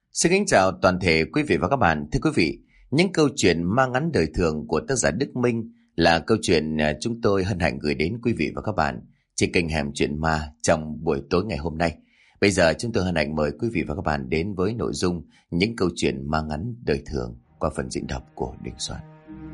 Xin kính chào toàn thể quý vị và các bạn. Thưa quý vị, những câu chuyện mang ngắn đời thường của tác giả Đức Minh là câu chuyện chúng tôi hân hạnh gửi đến quý vị và các bạn trên kênh Hẻm Chuyện Ma trong buổi tối ngày hôm nay. Bây giờ chúng tôi hân hạnh mời quý vị và các bạn đến với nội dung những câu chuyện mang ngắn đời thường qua phần diễn đọc của Đình Soạn.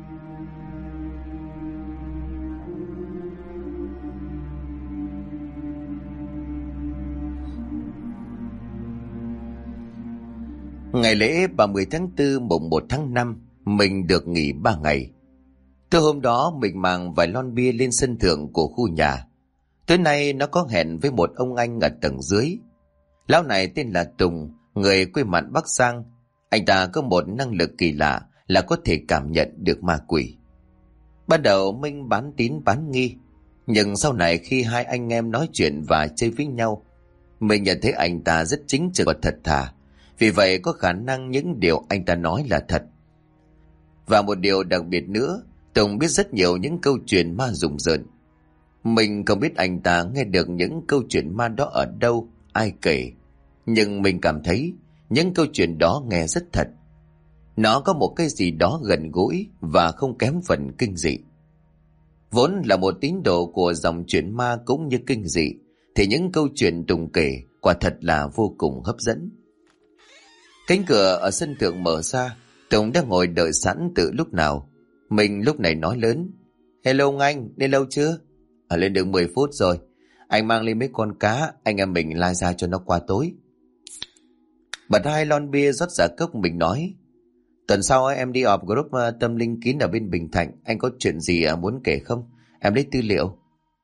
Ngày lễ 30 tháng 4 mùng 1 tháng 5, mình được nghỉ 3 ngày. Từ hôm đó mình mang vài lon bia lên sân thượng của khu nhà. Tối nay nó có hẹn với một ông anh ở tầng dưới. Lão này tên là Tùng, người quê mạn Bắc Giang. Anh ta có một năng lực kỳ lạ là có thể cảm nhận được ma quỷ. Ban đầu mình bán tín bán nghi, nhưng sau này khi hai anh em nói chuyện và chơi với nhau, mình nhận thấy anh ta rất chính trực và thật thà. Vì vậy có khả năng những điều anh ta nói là thật. Và một điều đặc biệt nữa, Tùng biết rất nhiều những câu chuyện ma rùng rợn. Mình không biết anh ta nghe được những câu chuyện ma đó ở đâu, ai kể. Nhưng mình cảm thấy những câu chuyện đó nghe rất thật. Nó có một cái gì đó gần gũi và không kém phần kinh dị. Vốn là một tín đồ của dòng chuyện ma cũng như kinh dị, thì những câu chuyện Tùng kể quả thật là vô cùng hấp dẫn. Cánh cửa ở sân thượng mở ra, Tùng đang ngồi đợi sẵn từ lúc nào. Mình lúc này nói lớn: "Hello ông anh, đến lâu chưa?" Lên được 10 phút rồi. Anh mang lên mấy con cá, anh em mình lai ra cho nó qua tối." Bật hai lon bia rót ra cốc, mình nói: "Tuần sau em đi họp group tâm linh kín ở bên Bình Thạnh, anh có chuyện gì muốn kể không? Em lấy tư liệu."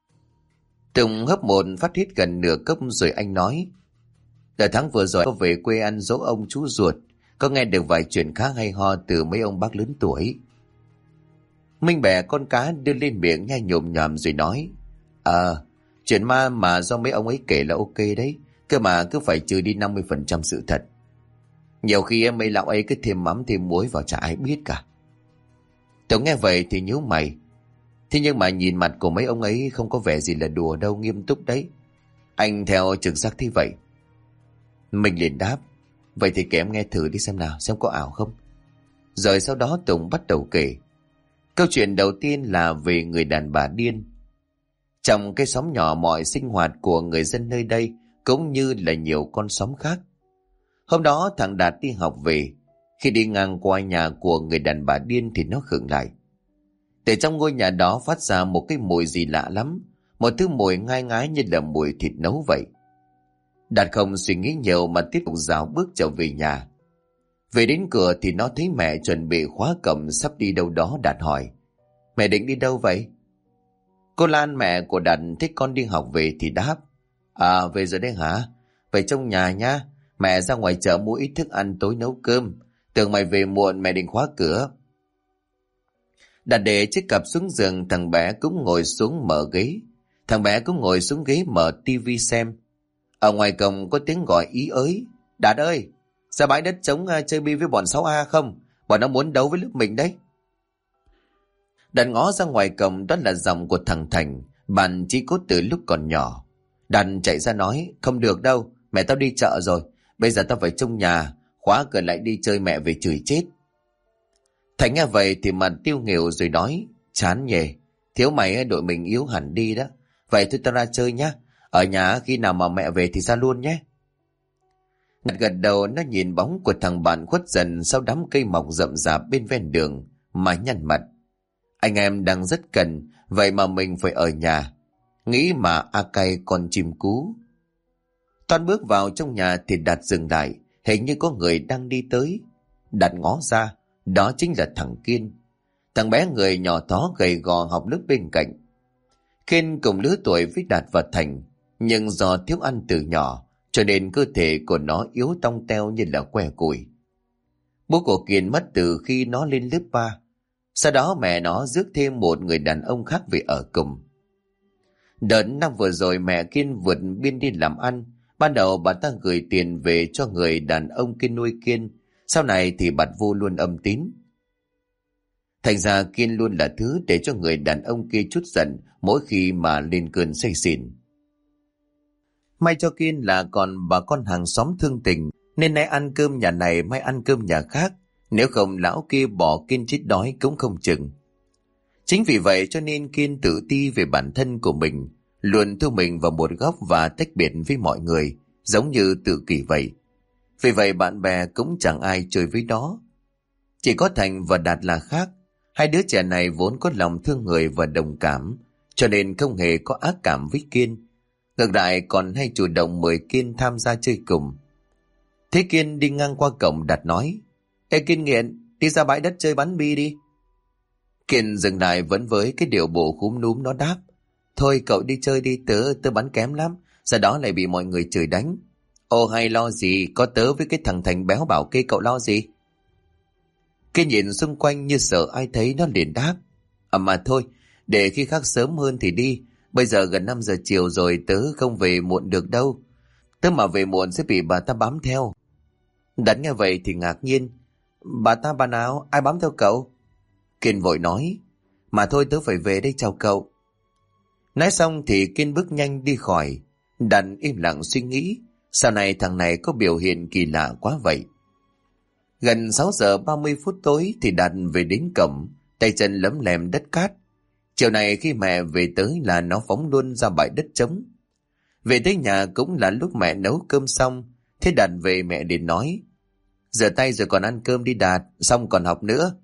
Tùng hấp một phát hít gần nửa cốc rồi anh nói: "Đợt tháng vừa rồi có về quê ăn dỗ ông chú ruột, có nghe được vài chuyện khá hay ho từ mấy ông bác lớn tuổi." Minh bẻ con cá đưa lên miệng nhai nhồm nhòm rồi nói: Chuyện ma mà do mấy ông ấy kể là ok đấy, cơ mà cứ phải trừ đi 50% sự thật. Nhiều khi mấy lão ấy cứ thêm mắm thêm muối vào chả ai biết cả." Tùng nghe vậy thì nhíu mày: "Thế nhưng mà nhìn mặt của mấy ông ấy không có vẻ gì là đùa đâu, nghiêm túc đấy. Anh theo trực giác thế vậy." Mình liền đáp: "Vậy thì kể em nghe thử đi xem nào, xem có ảo không." Rồi sau đó Tùng bắt đầu kể. Câu chuyện đầu tiên là về người đàn bà điên. Trong cái xóm nhỏ, mọi sinh hoạt của người dân nơi đây cũng như là nhiều con xóm khác. Hôm đó thằng Đạt đi học về. Khi đi ngang qua nhà của người đàn bà điên thì nó khựng lại. Từ trong ngôi nhà đó phát ra một cái mùi gì lạ lắm, một thứ mùi ngai ngái như là mùi thịt nấu vậy. Đạt không suy nghĩ nhiều mà tiếp tục rảo bước trở về nhà. Về đến cửa thì nó thấy mẹ chuẩn bị khóa cổng sắp đi đâu đó. Đạt hỏi: "Mẹ định đi đâu vậy?" Cô Lan, mẹ của Đạt, thấy con đi học về thì đáp: Về rồi đấy hả? Về trong nhà nhá, mẹ ra ngoài chợ mua ít thức ăn tối nấu cơm. Tưởng mày về muộn mẹ định khóa cửa." Đạt để chiếc cặp xuống giường, thằng bé cũng ngồi xuống mở ghế. Thằng bé cũng ngồi xuống ghế mở tivi xem. Ở ngoài cổng có tiếng gọi ý ới: "Đạt ơi, ra bãi đất trống chơi bi với bọn 6A không? Bọn nó muốn đấu với lớp mình đấy." Đạt ngó ra ngoài cổng, đó là giọng của thằng Thành, bạn chí cốt từ lúc còn nhỏ. Đạt chạy ra nói: "Không được đâu, mẹ tao đi chợ rồi. Bây giờ tao phải trong nhà, khóa cửa lại đi chơi mẹ về chửi chết." Thành nghe vậy thì mặt tiêu nghỉu rồi nói: "Chán nhỉ, thiếu mày đội mình yếu hẳn đi đó. Vậy thôi tao ra chơi nhá. Ở nhà khi nào mà mẹ về thì ra luôn nhé." Đạt gật đầu, nó nhìn bóng của thằng bạn khuất dần sau đám cây mọc rậm rạp bên ven đường mà nhăn mặt. Anh em đang rất cần, vậy mà mình phải ở nhà. Nghĩ mà cay con chim cú. Toan bước vào trong nhà thì Đạt dừng lại, hình như có người đang đi tới. Đạt ngó ra, đó chính là thằng Kiên. Thằng bé người nhỏ thó gầy gò học lớp bên cạnh. Kiên cùng lứa tuổi với Đạt và Thành, nhưng do thiếu ăn từ nhỏ cho nên cơ thể của nó yếu tông teo như là que củi. Bố của Kiên mất từ khi nó lên lớp 3. Sau đó mẹ nó rước thêm một người đàn ông khác về ở cùng. Đợt năm vừa rồi mẹ Kiên vượt biên đi làm ăn. Ban đầu bà ta gửi tiền về cho người đàn ông kia nuôi Kiên. Sau này thì bặt vô luôn âm tín. Thành ra Kiên luôn là thứ để cho người đàn ông kia chút giận mỗi khi mà lên cơn say xỉn. May cho Kiên là còn bà con hàng xóm thương tình, Nên nay ăn cơm nhà này mai ăn cơm nhà khác, nếu không lão kia bỏ Kiên chết đói cũng không chừng. Chính vì vậy cho nên Kiên tự ti về bản thân của mình, luôn thu mình vào một góc và tách biệt với mọi người, giống như tự kỷ vậy. Vì vậy bạn bè cũng chẳng ai chơi với nó. Chỉ có Thành và Đạt là khác. Hai đứa trẻ này vốn có lòng thương người và đồng cảm, cho nên không hề có ác cảm với Kiên. Ngược lại còn hay chủ động mời Kiên tham gia chơi cùng. Thế Kiên đi ngang qua cổng, Đạt nói: Ê Kiên nghiện, đi ra bãi đất chơi bắn bi đi. Kiên dừng lại vẫn với cái điệu bộ khúm núm, nó đáp: Thôi cậu đi chơi đi, tớ bắn kém lắm, sau đó lại bị mọi người chửi đánh. Ô hay lo gì, có tớ với cái thằng Thành béo bảo kê, cậu lo gì? Kiên nhìn xung quanh như sợ ai thấy, nó liền đáp: Mà thôi, để khi khác sớm hơn thì đi, bây giờ gần 5 giờ chiều rồi, tớ không về muộn được đâu. Tớ mà về muộn sẽ bị bà ta bám theo. Đạt nghe vậy thì ngạc nhiên: Bà ta bà nào, ai bám theo cậu? Kiên vội nói: Mà thôi tớ phải về đây, chào cậu. Nói xong thì Kiên bước nhanh đi khỏi. Đạt im lặng suy nghĩ, sau này thằng này có biểu hiện kỳ lạ quá vậy. Gần 6 giờ 30 phút tối thì Đạt về đến cổng, tay chân lấm lem đất cát. Chiều này khi mẹ về tới là nó phóng luôn ra bãi đất trống. Về tới nhà cũng là lúc mẹ nấu cơm xong. Thế Đạt về mẹ liền nói: Rửa tay rồi còn ăn cơm đi Đạt, xong còn học nữa.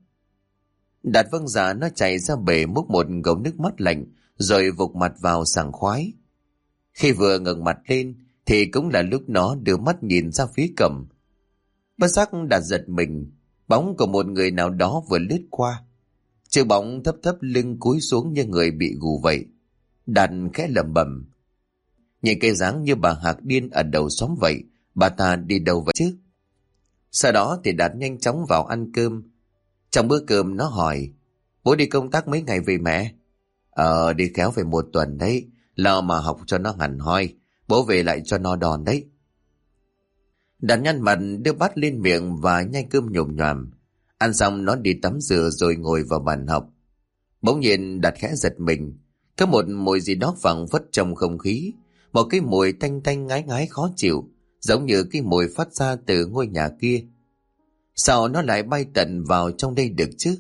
Đạt vâng dạ, nó chạy ra bể múc một gấu nước mắt lạnh rồi vụt mặt vào sảng khoái. Khi vừa ngẩng mặt lên thì cũng là lúc nó đưa mắt nhìn ra phía cổng. Bất giác Đạt giật mình, bóng của một người nào đó vừa lướt qua. Chiếc bóng thấp thấp lưng cúi xuống như người bị gù vậy. Đạt khẽ lẩm bẩm: Nhìn cái dáng như bà Hạc điên ở đầu xóm vậy, bà ta đi đâu vậy chứ? Sau đó thì Đạt nhanh chóng vào ăn cơm. Trong bữa cơm nó hỏi: Bố đi công tác mấy ngày về mẹ? Đi khéo về 1 tuần đấy, lo mà học cho nó hẳn hoi, bố về lại cho nó đòn đấy. Đạt nhăn mặt đưa bát lên miệng và nhai cơm nhồm nhoàm. Ăn xong nó đi tắm rửa rồi ngồi vào bàn học. Bỗng nhiên Đạt khẽ giật mình, có một mùi gì đó phảng phất trong không khí, một cái mùi tanh tanh ngái ngái khó chịu, giống như cái mùi phát ra từ ngôi nhà kia. Sao nó lại bay tận vào trong đây được chứ?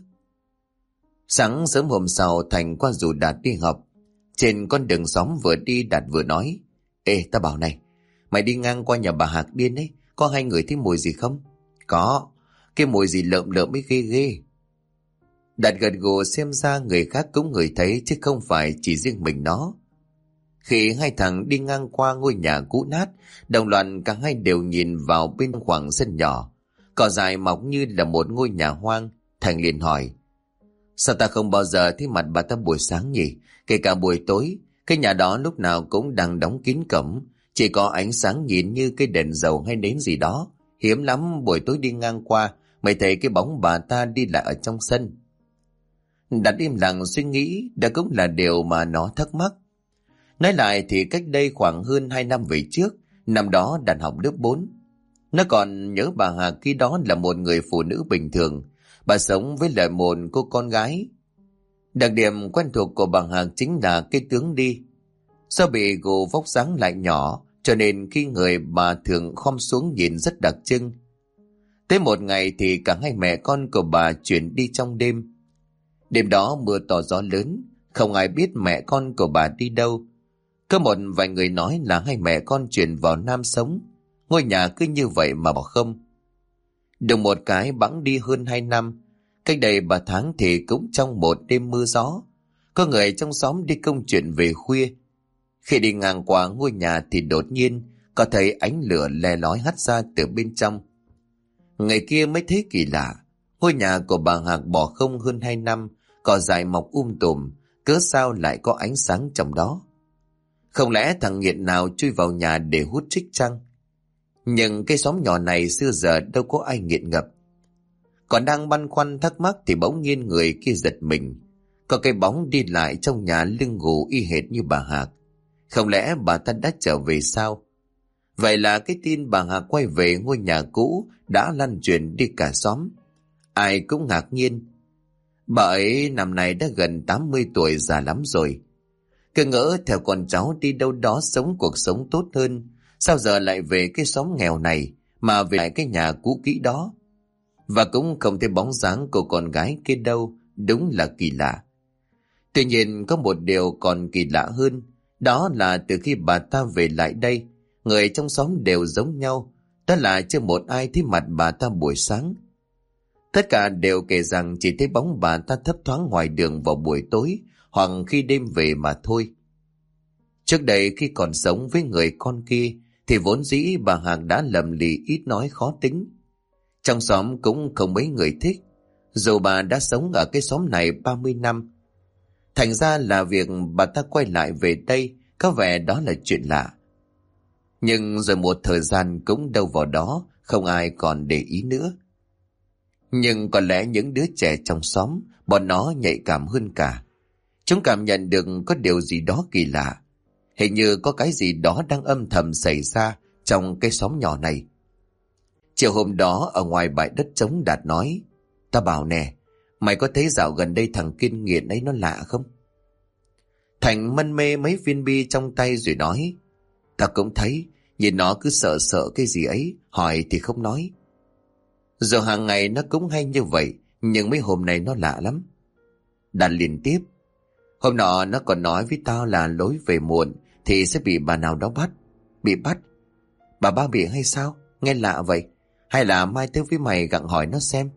Sáng sớm hôm sau, Thành qua rủ Đạt đi học. Trên con đường xóm vừa đi, Đạt vừa nói: Ê, ta bảo này, mày đi ngang qua nhà bà Hạc điên ấy, có hay ngửi thấy mùi gì không? Có, cái mùi gì lợm lợm ấy ghê ghê. Đạt gật gù, xem ra người khác cũng ngửi thấy chứ không phải chỉ riêng mình nó. Khi hai thằng đi ngang qua ngôi nhà cũ nát, đồng loạt cả hai đều nhìn vào bên khoảng sân nhỏ, cỏ dại mọc như là một ngôi nhà hoang. Thành liền hỏi: Sao ta không bao giờ thấy mặt bà ta buổi sáng nhỉ? Kể cả buổi tối, cái nhà đó lúc nào cũng đang đóng kín cổng, chỉ có ánh sáng nhìn như cái đèn dầu hay nến gì đó. Hiếm lắm buổi tối đi ngang qua mày thấy cái bóng bà ta đi lại ở trong sân. Đạt im lặng suy nghĩ, đó cũng là điều mà nó thắc mắc. Nói lại thì cách đây khoảng hơn 2 năm về trước, năm đó Đạt học lớp 4. Nó còn nhớ bà Hà khi đó là một người phụ nữ bình thường. Bà sống với lại một cô con gái. Đặc điểm quen thuộc của bà Hà chính là cái tướng đi. Do bị gù vóc dáng lại nhỏ, cho nên khi người bà thường khom xuống nhìn rất đặc trưng. Tới một ngày thì cả hai mẹ con của bà chuyển đi trong đêm. Đêm đó mưa to gió lớn, không ai biết mẹ con của bà đi đâu. Có một vài người nói là hai mẹ con chuyển vào Nam sống. Ngôi nhà cứ như vậy mà bỏ không. Được một cái bẵng đi hơn 2 năm. Cách đây 3 tháng thì cũng trong một đêm mưa gió, có người trong xóm đi công chuyện về khuya. Khi đi ngang qua ngôi nhà thì đột nhiên có thấy ánh lửa le lói hắt ra từ bên trong. Người kia mới thấy kỳ lạ. Ngôi nhà của bà Hạc bỏ không hơn 2 năm, cỏ dại mọc tùm, cớ sao lại có ánh sáng trong đó? Không lẽ thằng nghiện nào chui vào nhà để hút trích chăng? Nhưng cái xóm nhỏ này xưa giờ đâu có ai nghiện ngập. Còn đang băn khoăn thắc mắc thì bỗng nhiên người kia giật mình. Có cái bóng đi lại trong nhà lưng gù y hệt như bà Hạc. Không lẽ bà ta đã trở về sao? Vậy là cái tin bà Hạc quay về ngôi nhà cũ đã lan truyền đi cả xóm. Ai cũng ngạc nhiên. Bà ấy năm nay đã gần 80 tuổi, già lắm rồi. Cứ ngỡ theo con cháu đi đâu đó sống cuộc sống tốt hơn, sao giờ lại về cái xóm nghèo này mà về lại cái nhà cũ kỹ đó. Và cũng không thấy bóng dáng của con gái kia đâu, đúng là kỳ lạ. Tuy nhiên có một điều còn kỳ lạ hơn, đó là từ khi bà ta về lại đây, người trong xóm đều giống nhau, đó là chưa một ai thấy mặt bà ta buổi sáng. Tất cả đều kể rằng chỉ thấy bóng bà ta thấp thoáng ngoài đường vào buổi tối hoặc khi đêm về mà thôi. Trước đây khi còn sống với người con kia thì vốn dĩ bà Hạc đã lầm lì ít nói khó tính. Trong xóm cũng không mấy người thích, dù bà đã sống ở cái xóm này 30 năm. Thành ra là việc bà ta quay lại về đây có vẻ đó là chuyện lạ. Nhưng rồi một thời gian cũng đâu vào đó, không ai còn để ý nữa. Nhưng có lẽ những đứa trẻ trong xóm, bọn nó nhạy cảm hơn cả. Chúng cảm nhận được có điều gì đó kỳ lạ. Hình như có cái gì đó đang âm thầm xảy ra trong cái xóm nhỏ này. Chiều hôm đó ở ngoài bãi đất trống, Đạt nói: "Ta bảo nè, mày có thấy dạo gần đây thằng Kiên nghiện ấy nó lạ không?" Thành mân mê mấy viên bi trong tay rồi nói: "Ta cũng thấy, nhìn nó cứ sợ sợ cái gì ấy, hỏi thì không nói. Giờ hàng ngày nó cũng hay như vậy, nhưng mấy hôm nay nó lạ lắm." Đạt liền tiếp: "Hôm nọ nó còn nói với tao là lối về muộn thì sẽ bị bà nào đó bắt." "Bị bắt? Bà ba bị hay sao? Nghe lạ vậy. Hay là mai tới với mày gặng hỏi nó xem?"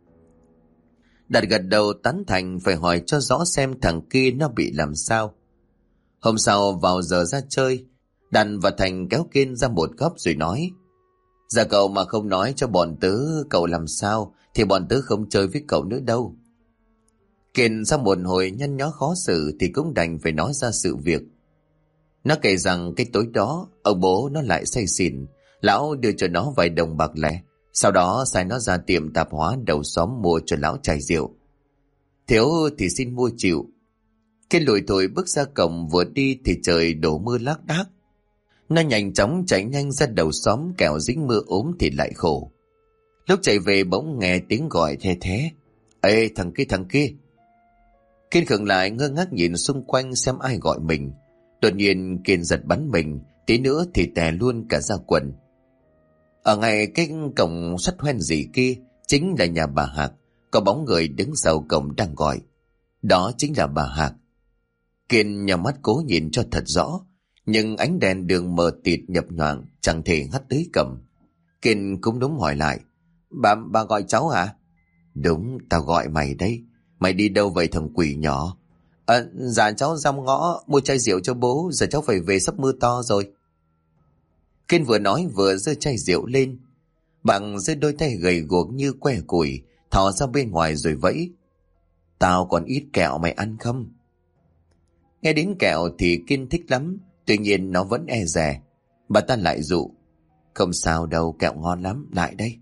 Đạt gật đầu tán thành, phải hỏi cho rõ xem thằng kia nó bị làm sao. Hôm sau vào giờ ra chơi, Đạt và Thành kéo Kiên ra một góc rồi nói: "Giờ cậu mà không nói cho bọn tớ cậu làm sao thì bọn tớ không chơi với cậu nữa đâu." Kiên sau một hồi nhăn nhó khó xử thì cũng đành phải nói ra sự việc. Nó kể rằng cái tối đó ông bố nó lại say xỉn, lão đưa cho nó vài đồng bạc lẻ, sau đó sai nó ra tiệm tạp hóa đầu xóm mua cho lão chai rượu. Thiếu thì xin mua chịu. Kiên lủi thổi bước ra cổng, vừa đi thì trời đổ mưa lác đác. Nó nhanh chóng chạy nhanh ra đầu xóm, kẻo dính mưa ốm thì lại khổ. Lúc chạy về bỗng nghe tiếng gọi the thé: "Ê, thằng kia, thằng kia!" Kiên khựng lại ngơ ngác nhìn xung quanh xem ai gọi mình. Đột nhiên Kiên giật bắn mình, tí nữa thì tè luôn cả ra quần. Ở ngay cái cổng sắt hoen gì kia chính là nhà bà Hạc. Có bóng người đứng sau cổng đang gọi. Đó chính là bà Hạc. Kiên nhắm mắt cố nhìn cho thật rõ, nhưng ánh đèn đường mờ tịt nhập nhoạng, chẳng thể hắt tới cầm. Kiên cũng đúng hỏi lại: Bà gọi cháu hả?" "Đúng, tao gọi mày đấy. Mày đi đâu vậy thằng quỷ nhỏ?" Dạ cháu ra ngõ mua chai rượu cho bố, giờ cháu phải về, sắp mưa to rồi." Kiên vừa nói vừa giơ chai rượu lên. Bằng giơ đôi tay gầy guộc như que củi thò ra bên ngoài rồi vẫy: "Tao còn ít kẹo, mày ăn không?" Nghe đến kẹo thì Kiên thích lắm, tuy nhiên nó vẫn e dè. Bà ta lại dụ: "Không sao đâu, kẹo ngon lắm, lại đây."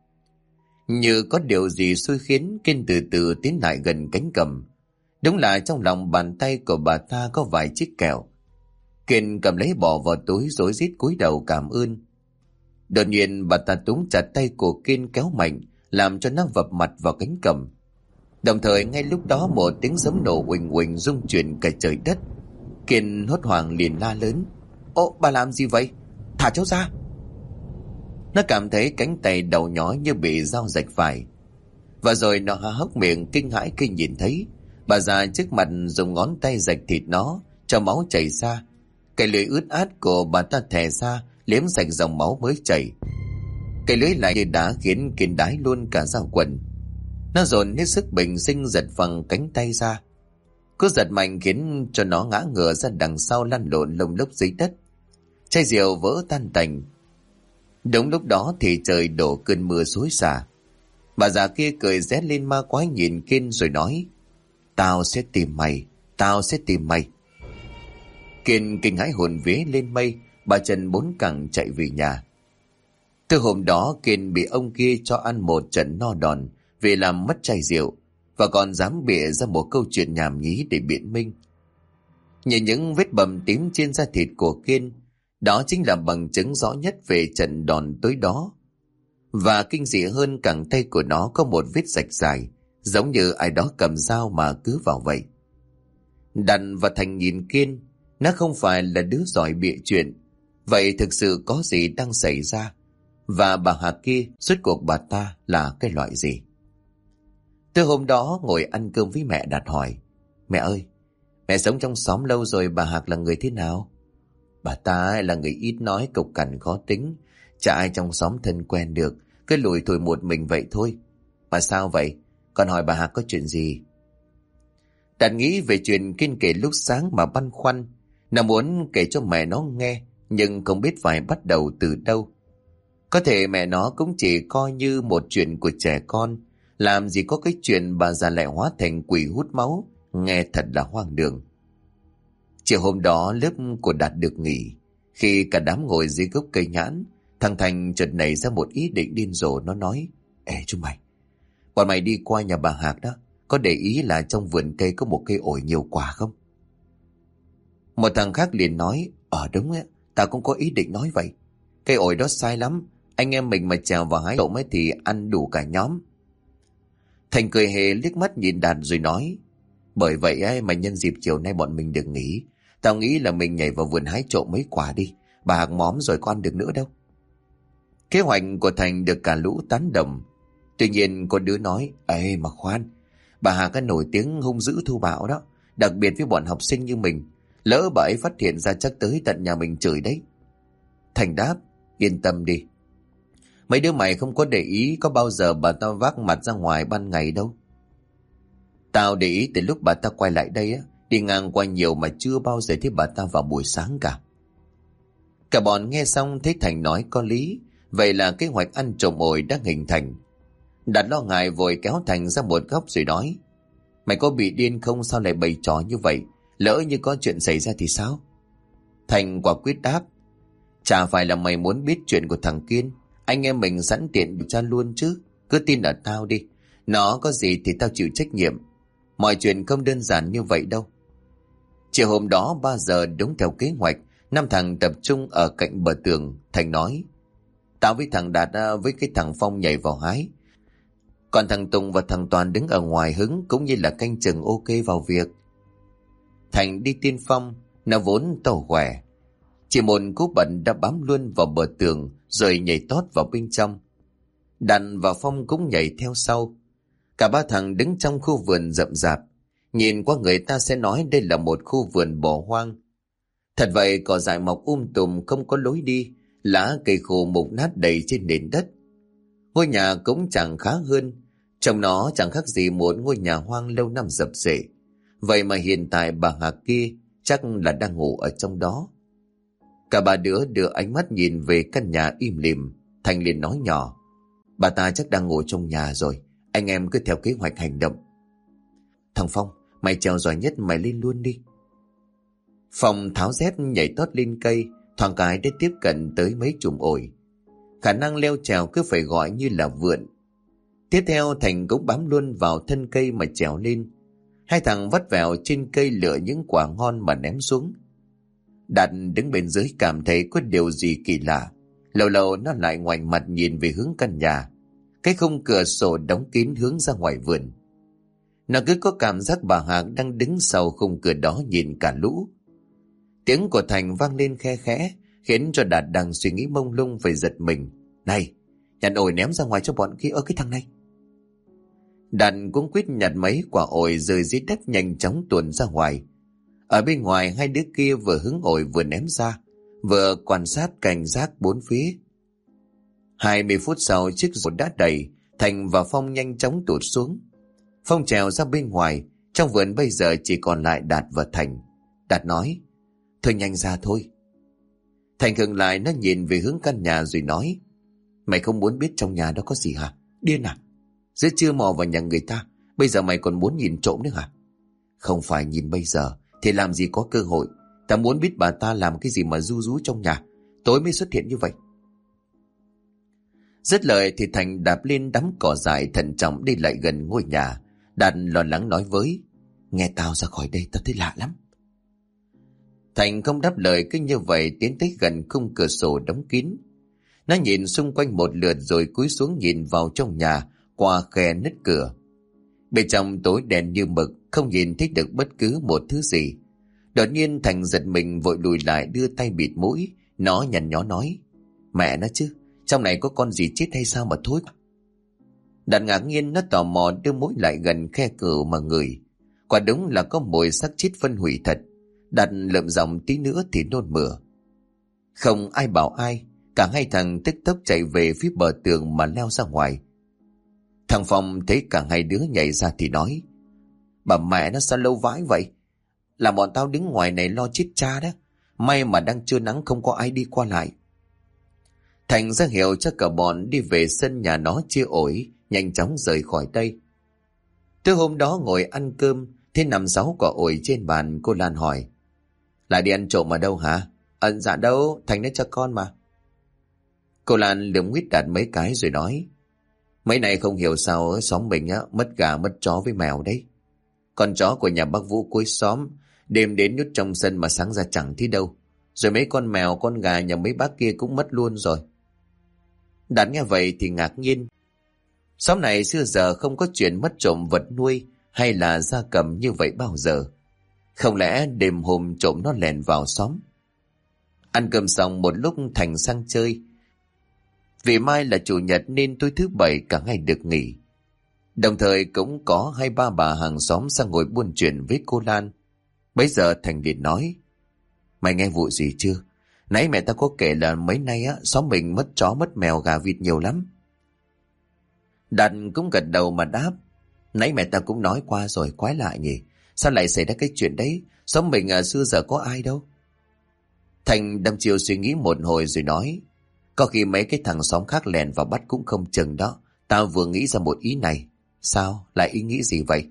Như có điều gì xui khiến, Kiên từ từ tiến lại gần cánh cầm. Đúng là trong lòng bàn tay của bà ta có vài chiếc kẹo. Kiên cầm lấy bỏ vào túi rối rít cúi đầu cảm ơn. Đột nhiên bà ta túm chặt tay của Kiên kéo mạnh, làm cho nó vập mặt vào cánh cầm. Đồng thời ngay lúc đó một tiếng sấm nổ uỳnh uỳnh rung chuyển cả trời đất. Kiên hốt hoảng liền la lớn: "Ô, bà làm gì vậy? Thả cháu ra!" Nó cảm thấy cánh tay đầu nhói như bị dao rạch phải. Và rồi nó há hốc miệng kinh hãi khi nhìn thấy bà già trước mặt dùng ngón tay rạch thịt nó cho máu chảy ra. Cái lưỡi ướt át của bà ta thè ra liếm sạch dòng máu mới chảy. Cái lưỡi lại như đá khiến Kiên đái luôn cả da quần. Nó dồn hết sức bình sinh giật phăng cánh tay ra. Cứ giật mạnh khiến cho nó ngã ngửa ra đằng sau, lăn lộn lông lốc dưới đất. Chai rượu vỡ tan tành. Đúng lúc đó thì trời đổ cơn mưa xối xả. Bà già kia cười rét lên ma quái nhìn Kiên rồi nói: "Tao sẽ tìm mày, tao sẽ tìm mày." Kiên kinh hãi hồn vía lên mây, bà chân bốn cẳng chạy về nhà. Từ hôm đó Kiên bị ông kia cho ăn một trận no đòn vì làm mất chai rượu, và còn dám bịa ra một câu chuyện nhảm nhí để biện minh. Nhìn những vết bầm tím trên da thịt của Kiên, đó chính là bằng chứng rõ nhất về trận đòn tối đó. Và kinh dị hơn, cẳng tay của nó có một vết rạch dài, giống như ai đó cầm dao mà cứ vào vậy. Đàn và Thành nhìn Kiên, nó không phải là đứa giỏi bịa chuyện. Vậy thực sự có gì đang xảy ra? Và bà Hà kia, rốt cuộc bà ta là cái loại gì? Từ hôm đó ngồi ăn cơm với mẹ, Đạt hỏi: Mẹ ơi, mẹ sống trong xóm lâu rồi, bà Hạc là người thế nào? Bà ta là người ít nói, cộc cằn, khó tính, chả ai trong xóm thân quen được, cứ lủi thủi một mình vậy thôi. Mà sao vậy? Con hỏi bà Hạc có chuyện gì? Đạt nghĩ về chuyện Kiên kể lúc sáng mà băn khoăn. Nó muốn kể cho mẹ nó nghe, nhưng không biết phải bắt đầu từ đâu. Có thể mẹ nó cũng chỉ coi như một chuyện của trẻ con, làm gì có cái chuyện bà già lại hóa thành quỷ hút máu, nghe thật là hoang đường. Chiều hôm đó lớp của Đạt được nghỉ. Khi cả đám ngồi dưới gốc cây nhãn, thằng Thành chợt nảy ra một ý định điên rồ. Nó nói: Ê chúng mày, bọn mày đi qua nhà bà Hạc đó, có để ý là trong vườn cây có một cây ổi nhiều quả không? Một thằng khác liền nói: Đúng á, tao cũng có ý định nói vậy. Cây ổi đó sai lắm, anh em mình mà trèo vào hái trộm ấy thì ăn đủ cả nhóm. Thành cười hề liếc mắt nhìn Đạt rồi nói: Bởi vậy ấy, mà nhân dịp chiều nay bọn mình được nghỉ, tao nghĩ là mình nhảy vào vườn hái trộm mấy quả đi, bà Hạc móm rồi con được nữa đâu. Kế hoạch của Thành được cả lũ tán đồng. Tuy nhiên có đứa nói: Ê mà khoan, bà Hạc có nổi tiếng hung dữ thô bạo đó, đặc biệt với bọn học sinh như mình, lỡ bà ấy phát hiện ra chắc tới tận nhà mình chửi đấy. Thành đáp: Yên tâm đi, mấy đứa mày không có để ý có bao giờ bà ta vác mặt ra ngoài ban ngày đâu. Tao để ý từ lúc bà ta quay lại đây á, đi ngang qua nhiều mà chưa bao giờ thấy bà ta vào buổi sáng cả. Cả bọn nghe xong thấy Thành nói có lý, vậy là kế hoạch ăn trộm ổi đã hình thành. Đạt lo ngại vội kéo Thành ra một góc rồi nói: Mày có bị điên không, sao lại bày trò như vậy, lỡ như có chuyện xảy ra thì sao? Thành quả quyết đáp: Chả phải là mày muốn biết chuyện của thằng Kiên, anh em mình sẵn tiện điều tra luôn chứ, cứ tin ở tao đi, nó có gì thì tao chịu trách nhiệm. Mọi chuyện không đơn giản như vậy đâu. Chiều hôm đó 3 giờ đúng theo kế hoạch, 5 thằng tập trung ở cạnh bờ tường. Thành nói: Tao với thằng Đạt với cái thằng Phong nhảy vào hái, còn thằng Tùng và thằng Toàn đứng ở ngoài hứng cũng như là canh chừng ok vào việc. Thành đi tiên phong, nó vốn tàu khỏe, chỉ một cú bận đã bám luôn vào bờ tường rồi nhảy tót vào bên trong. Đàn và Phong cũng nhảy theo sau. Cả ba thằng đứng trong khu vườn rậm rạp, nhìn qua người ta sẽ nói đây là một khu vườn bỏ hoang. Thật vậy, cỏ dại mọc tùm không có lối đi, lá cây khô mục nát đầy trên nền đất. Ngôi nhà cũng chẳng khá hơn, trông nó chẳng khác gì một ngôi nhà hoang lâu năm dập rệ. Vậy mà hiện tại bà Hà kia chắc là đang ngủ ở trong đó. Cả ba đứa đưa ánh mắt nhìn về căn nhà im lìm. Thành liền nói nhỏ: Bà ta chắc đang ngủ trong nhà rồi, anh em cứ theo kế hoạch hành động. Thằng Phong, mày trèo giỏi nhất, mày lên luôn đi. Phong tháo dép nhảy tót lên cây, thoáng cái để tiếp cận tới mấy chùm ổi. Khả năng leo trèo cứ phải gọi như là vượn. Tiếp theo Thành cũng bám luôn vào thân cây mà trèo lên. Hai thằng vắt vẻo trên cây lựa những quả ngon mà ném xuống. Đạt đứng bên dưới cảm thấy có điều gì kỳ lạ. Lâu lâu nó lại ngoảnh mặt nhìn về hướng căn nhà. Cái khung cửa sổ đóng kín hướng ra ngoài vườn. Nó cứ có cảm giác bà Hạc đang đứng sau khung cửa đó nhìn cả lũ. Tiếng của Thành vang lên khe khẽ, khiến cho Đạt đang suy nghĩ mông lung phải giật mình. Này, nhặt ổi ném ra ngoài cho bọn kia. Cái thằng này. Đạt cũng quyết nhặt mấy quả ổi rơi dưới đất nhanh chóng tuồn ra ngoài. Ở bên ngoài, hai đứa kia vừa hứng ổi vừa ném ra, vừa quan sát cảnh giác bốn phía. 20 phút sau, chiếc rổ đã đầy. Thành và Phong nhanh chóng tụt xuống. Phong trèo ra bên ngoài. Trong vườn bây giờ chỉ còn lại Đạt và Thành. Đạt nói: Thôi nhanh ra thôi. Thành khựng lại, nó nhìn về hướng căn nhà rồi nói: Mày không muốn biết trong nhà đó có gì hả? Điên à? Giữa trưa mò vào nhà người ta, bây giờ mày còn muốn nhìn trộm nữa hả? Không phải nhìn bây giờ thì làm gì có cơ hội. Ta muốn biết bà ta làm cái gì mà ru rú trong nhà, tối mới xuất hiện như vậy. Dứt lời thì Thành đạp lên đám cỏ dại, thận trọng đi lại gần ngôi nhà. Đạt lo lắng nói với: Nghe tao ra khỏi đây, tao thấy lạ lắm. Thành không đáp lời, cứ như vậy tiến tới gần khung cửa sổ đóng kín. Nó nhìn xung quanh một lượt rồi cúi xuống nhìn vào trong nhà qua khe nứt cửa. Bên trong tối đen như mực, không nhìn thấy được bất cứ một thứ gì. Đột nhiên Thành giật mình vội lùi lại, đưa tay bịt mũi. Nó nhăn nhó nói: Mẹ nó chứ, Trong này có con gì chết hay sao mà thối? Đạt ngạc nhiên, nó tò mò đưa mũi lại gần khe cửa mà ngửi. Quả đúng là có mùi xác chết phân hủy thật. Đạt lợm giọng tí nữa thì nôn mửa. Không ai bảo ai, cả hai thằng tức tốc chạy về phía bờ tường mà leo ra ngoài. Thằng Phong thấy cả hai đứa nhảy ra thì nói: Bà mẹ nó sao lâu vãi vậy? Là bọn tao đứng ngoài này lo chết cha đó. May mà đang trưa nắng không có ai đi qua lại. Thành ra hiệu cho cả bọn đi về sân nhà nó chia ổi, nhanh chóng rời khỏi đây. Từ hôm đó ngồi ăn cơm, thế 5-6 quả ổi trên bàn, cô Lan hỏi: Lại đi ăn trộm ở đâu hả? Dạ đâu, Thành nó cho con mà. Cô Lan lườm nguyết Đạt mấy cái rồi nói: Mấy này không hiểu sao ở xóm mình á, mất gà mất chó với mèo đấy. Con chó của nhà bác Vũ cuối xóm, đêm đến nhốt trong sân mà sáng ra chẳng thấy đâu. Rồi mấy con mèo con gà nhà mấy bác kia cũng mất luôn rồi. Đạt nghe vậy thì ngạc nhiên. Xóm này xưa giờ không có chuyện mất trộm vật nuôi hay là gia cầm như vậy bao giờ. Không lẽ đêm hôm trộm nó lèn vào xóm? Ăn cơm xong một lúc Thành sang chơi. Vì mai là chủ nhật nên tối thứ bảy cả ngày được nghỉ. Đồng thời cũng có 2-3 bà hàng xóm sang ngồi buôn chuyện với cô Lan. Bấy giờ Thành liền nói: Mày nghe vụ gì chưa? Nãy mẹ ta có kể là mấy nay á, xóm mình mất chó mất mèo gà vịt nhiều lắm. Đạt cũng gật đầu mà đáp: Nãy mẹ ta cũng nói qua rồi, quái lạ nhỉ. Sao lại xảy ra cái chuyện đấy? Xóm mình xưa giờ có ai đâu. Thành đăm chiều suy nghĩ một hồi rồi nói: Có khi mấy cái thằng xóm khác lèn vào bắt cũng không chừng đó. Tao vừa nghĩ ra một ý này. Sao? Lại ý nghĩ gì vậy?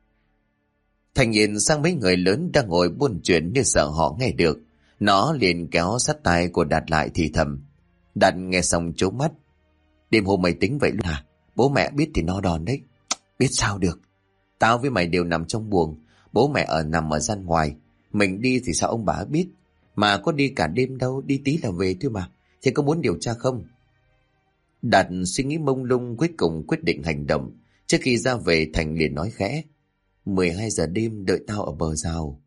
Thành nhìn sang mấy người lớn đang ngồi buôn chuyện như sợ họ nghe được. Nó liền kéo sát tai của Đạt lại thì thầm. Đạt nghe xong trố mắt: Đêm hôm mày tính vậy luôn hả? Bố mẹ biết thì no đòn đấy. Biết sao được? Tao với mày đều nằm trong buồng. Bố mẹ nằm ở gian ngoài. Mình đi thì sao ông bà biết? Mà có đi cả đêm đâu, đi tí là về thôi mà. Thì có muốn điều tra không? Đạt suy nghĩ mông lung, cuối cùng quyết định hành động. Trước khi ra về Thành liền nói khẽ: 12 giờ đêm đợi tao ở bờ rào.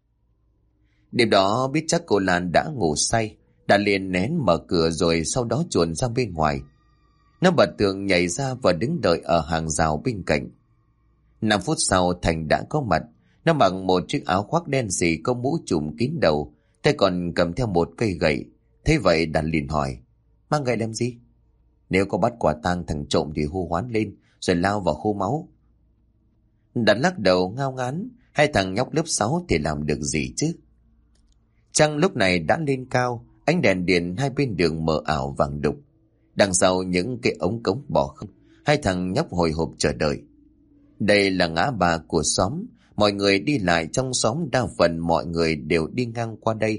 Đêm đó biết chắc cô Lan đã ngủ say, Đạt liền nén mở cửa rồi sau đó chuồn ra bên ngoài. Nó bật tường nhảy ra và đứng đợi ở hàng rào bên cạnh. 5 phút sau Thành đã có mặt. Nó mặc một chiếc áo khoác đen xì có mũ trùm kín đầu, tay còn cầm theo một cây gậy. Thế vậy Đạt liền hỏi: Mang gậy làm gì? Nếu có bắt quả tang thằng trộm thì hô hoán lên rồi lao vào khô máu. Đạt lắc đầu ngao ngán: Hai thằng nhóc lớp 6 thì làm được gì chứ? Trăng lúc này đã lên cao, ánh đèn điện hai bên đường mờ ảo vàng đục. Đằng sau những cái ống cống bỏ không, hai thằng nhóc hồi hộp chờ đợi. Đây là ngã ba của xóm, mọi người đi lại trong xóm đa phần mọi người đều đi ngang qua đây.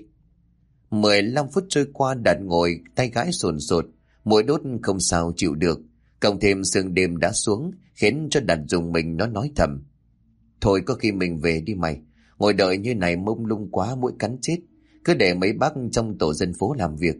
15 phút trôi qua, Đạt ngồi tay gãi sồn sột, mũi đốt không sao chịu được, cộng thêm sương đêm đã xuống khiến cho Đạt dùng mình. Nó nói thầm: Thôi có khi mình về đi mày, ngồi đợi như này mông lung quá, mũi cắn chết. Cứ để mấy bác trong tổ dân phố làm việc.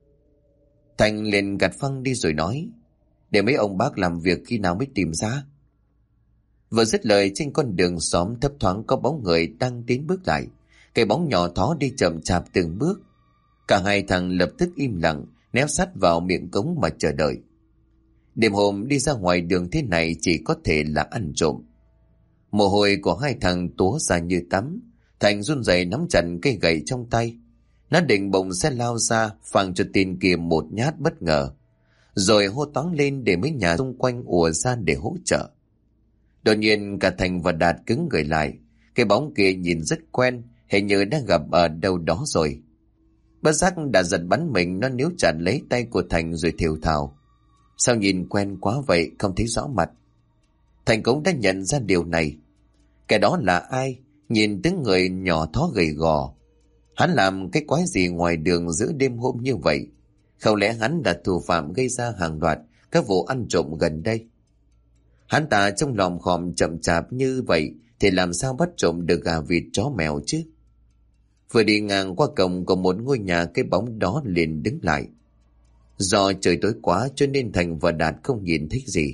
Thành liền gạt phăng đi rồi nói: Để mấy ông bác làm việc khi nào mới tìm ra? Vừa dứt lời, trên con đường xóm thấp thoáng có bóng người đang tiến bước lại. Cái bóng nhỏ thó đi chậm chạp từng bước. Cả hai thằng lập tức im lặng, nép sát vào miệng cống mà chờ đợi. Đêm hôm đi ra ngoài đường thế này chỉ có thể là ăn trộm. Mồ hôi của hai thằng túa ra như tắm. Thành run rẩy nắm chặt cây gậy trong tay. Nó định bụng sẽ lao ra phang cho tên kia một nhát bất ngờ, rồi hô toáng lên để mấy nhà xung quanh ùa ra để hỗ trợ. Đột nhiên cả Thành và Đạt cứng người lại. Cái bóng kia nhìn rất quen, hình như đã gặp ở đâu đó rồi. Bất giác đã giật bắn mình, nó níu chặt lấy tay của Thành rồi thều thào: Sao nhìn quen quá vậy, không thấy rõ mặt? Thành cũng đã nhận ra điều này. Kẻ đó là ai? Nhìn tiếng người nhỏ thó gầy gò. Hắn làm cái quái gì ngoài đường giữa đêm hôm như vậy? Không lẽ hắn là thủ phạm gây ra hàng loạt các vụ ăn trộm gần đây? Hắn ta trong lòng khòm chậm chạp như vậy thì làm sao bắt trộm được gà vịt chó mèo chứ? Vừa đi ngang qua cổng của một ngôi nhà, cái bóng đó liền đứng lại. Do trời tối quá cho nên Thành và Đạt không nhìn thấy gì.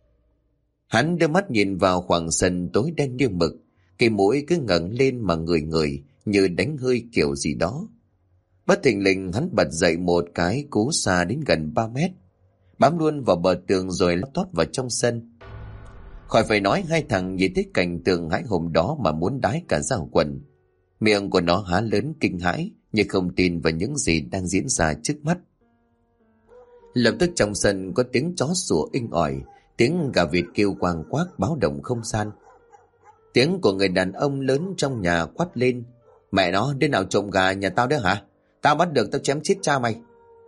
Hắn đưa mắt nhìn vào khoảng sân tối đen như mực. Cái mũi cứ ngẩng lên mà ngửi ngửi như đánh hơi kiểu gì đó. Bất thình lình hắn bật dậy một cái, cú xa đến gần 3 mét. bám luôn vào bờ tường rồi lót tót vào trong sân. Khỏi phải nói, hai thằng nhìn thấy cảnh tượng hãi hôm đó mà muốn đái cả da quần. Miệng của nó há lớn kinh hãi, nhưng không tin vào những gì đang diễn ra trước mắt. Lập tức trong sân có tiếng chó sủa inh ỏi, tiếng gà vịt kêu quang quác báo động không gian. Tiếng của người đàn ông lớn trong nhà quát lên: "Mẹ nó, đứa nào trộm gà nhà tao đấy hả? Tao bắt được tao chém chết cha mày!"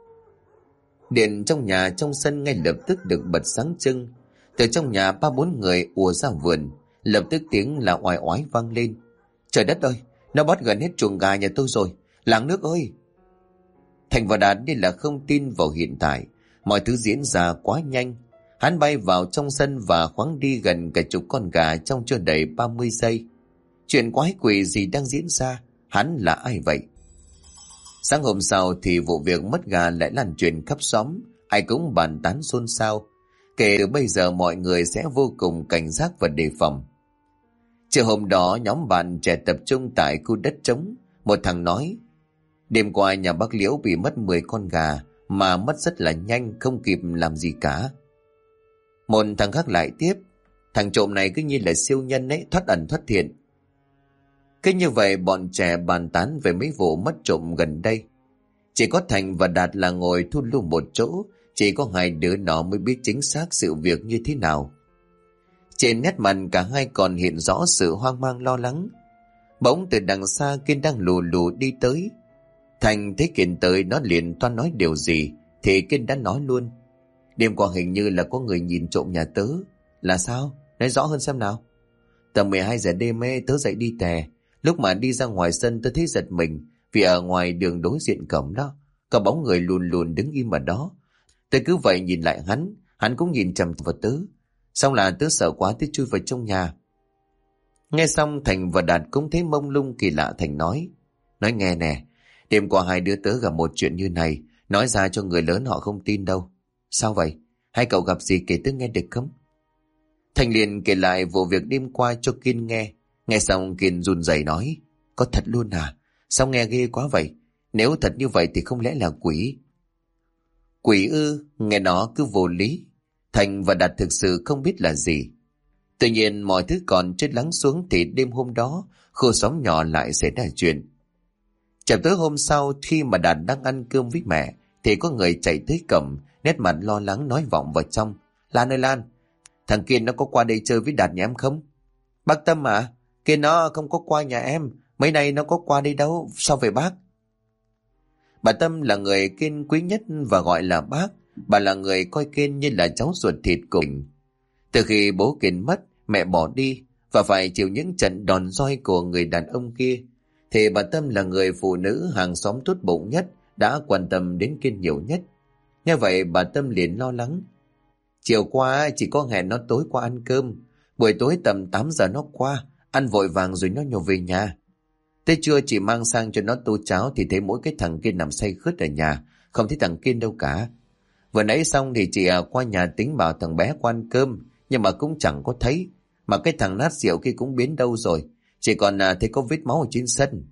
Điện trong nhà trong sân ngay lập tức được bật sáng trưng. Từ trong nhà 3-4 người ùa ra vườn, lập tức tiếng là oai oái vang lên: "Trời đất ơi, nó bắt gần hết chuồng gà nhà tôi rồi, làng nước ơi!" Thành và Đạt như là không tin vào hiện tại, mọi thứ diễn ra quá nhanh. Hắn bay vào trong sân và khoáng đi gần cả chục con gà trong chưa đầy 30 giây. Chuyện quái quỷ gì đang diễn ra? Hắn là ai vậy? Sáng hôm sau thì vụ việc mất gà lại lan truyền khắp xóm, ai cũng bàn tán xôn xao. Kể từ bây giờ mọi người sẽ vô cùng cảnh giác và đề phòng. Chiều hôm đó, nhóm bạn trẻ tập trung tại khu đất trống. Một thằng nói: "Đêm qua nhà bác Liễu bị mất 10 con gà, mà mất rất là nhanh, không kịp làm gì cả." Một thằng khác lại tiếp: "Thằng trộm này cứ như là siêu nhân ấy, thoát ẩn thoát hiện." Cứ như vậy bọn trẻ bàn tán về mấy vụ mất trộm gần đây. Chỉ có Thành và Đạt là ngồi thu lưu một chỗ, chỉ có hai đứa nó mới biết chính xác sự việc như thế nào. Trên nét mặt cả hai còn hiện rõ sự hoang mang lo lắng. Bỗng từ đằng xa Kiên đang lù lù đi tới. Thành thấy Kiên tới, nó liền toan nói điều gì thì Kiên đã nói luôn: "Đêm qua hình như là có người nhìn trộm nhà tớ." "Là sao? Nói rõ hơn xem nào." "Tầm 12 giờ đêm ấy, tớ dậy đi tè. Lúc mà đi ra ngoài sân tớ thấy giật mình, vì ở ngoài đường đối diện cổng đó có bóng người lùn lùn đứng im ở đó. Tớ cứ vậy nhìn lại hắn cũng nhìn chằm vào tớ. Xong là tớ sợ quá, tớ chui vào trong nhà." Nghe xong Thành và Đạt cũng thấy mông lung kỳ lạ. Thành nói: "Nghe nè, đêm qua hai đứa tớ gặp một chuyện như này, nói ra cho người lớn họ không tin đâu." "Sao vậy? Hai cậu gặp gì kể tớ nghe được không?" Thành liền kể lại vụ việc đêm qua cho Kiên nghe. Nghe xong Kiên run rẩy nói: "Có thật luôn à? Sao nghe ghê quá vậy? Nếu thật như vậy thì không lẽ là quỷ?" "Quỷ ư?" Nghe nó cứ vô lý. Thành và Đạt thực sự không biết là gì. Tuy nhiên mọi thứ còn chưa lắng xuống thì đêm hôm đó khu xóm nhỏ lại xảy ra chuyện. Chợt tới hôm sau, khi mà Đạt đang ăn cơm với mẹ thì có người chạy tới cổng, nét mặt lo lắng nói vọng vào trong: "Lan ơi Lan, thằng Kiên nó có qua đây chơi với Đạt nhà em không?" "Bác Tâm à? Kiên nó không có qua nhà em, mấy nay nó có qua đây đâu, sao vậy bác?" Bà Tâm là người Kiên quý nhất và gọi là bác. Bà là người coi Kiên như là cháu ruột thịt của mình. Từ khi bố Kiên mất, mẹ bỏ đi và phải chịu những trận đòn roi của người đàn ông kia, thì bà Tâm là người phụ nữ hàng xóm tốt bụng nhất, đã quan tâm đến Kiên nhiều nhất. Nghe vậy bà Tâm liền lo lắng: "Chiều qua chỉ có hẹn nó tối qua ăn cơm, buổi tối tầm 8 giờ nó qua, ăn vội vàng rồi nó nhổ về nhà. Tới trưa chỉ mang sang cho nó tô cháo thì thấy mỗi cái thằng kia nằm say khướt ở nhà, không thấy thằng Kiên đâu cả. Vừa nãy xong thì chị qua nhà tính bảo thằng bé qua ăn cơm, nhưng mà cũng chẳng có thấy. Mà cái thằng nát rượu kia cũng biến đâu rồi, chỉ còn thấy có vết máu ở trên sân."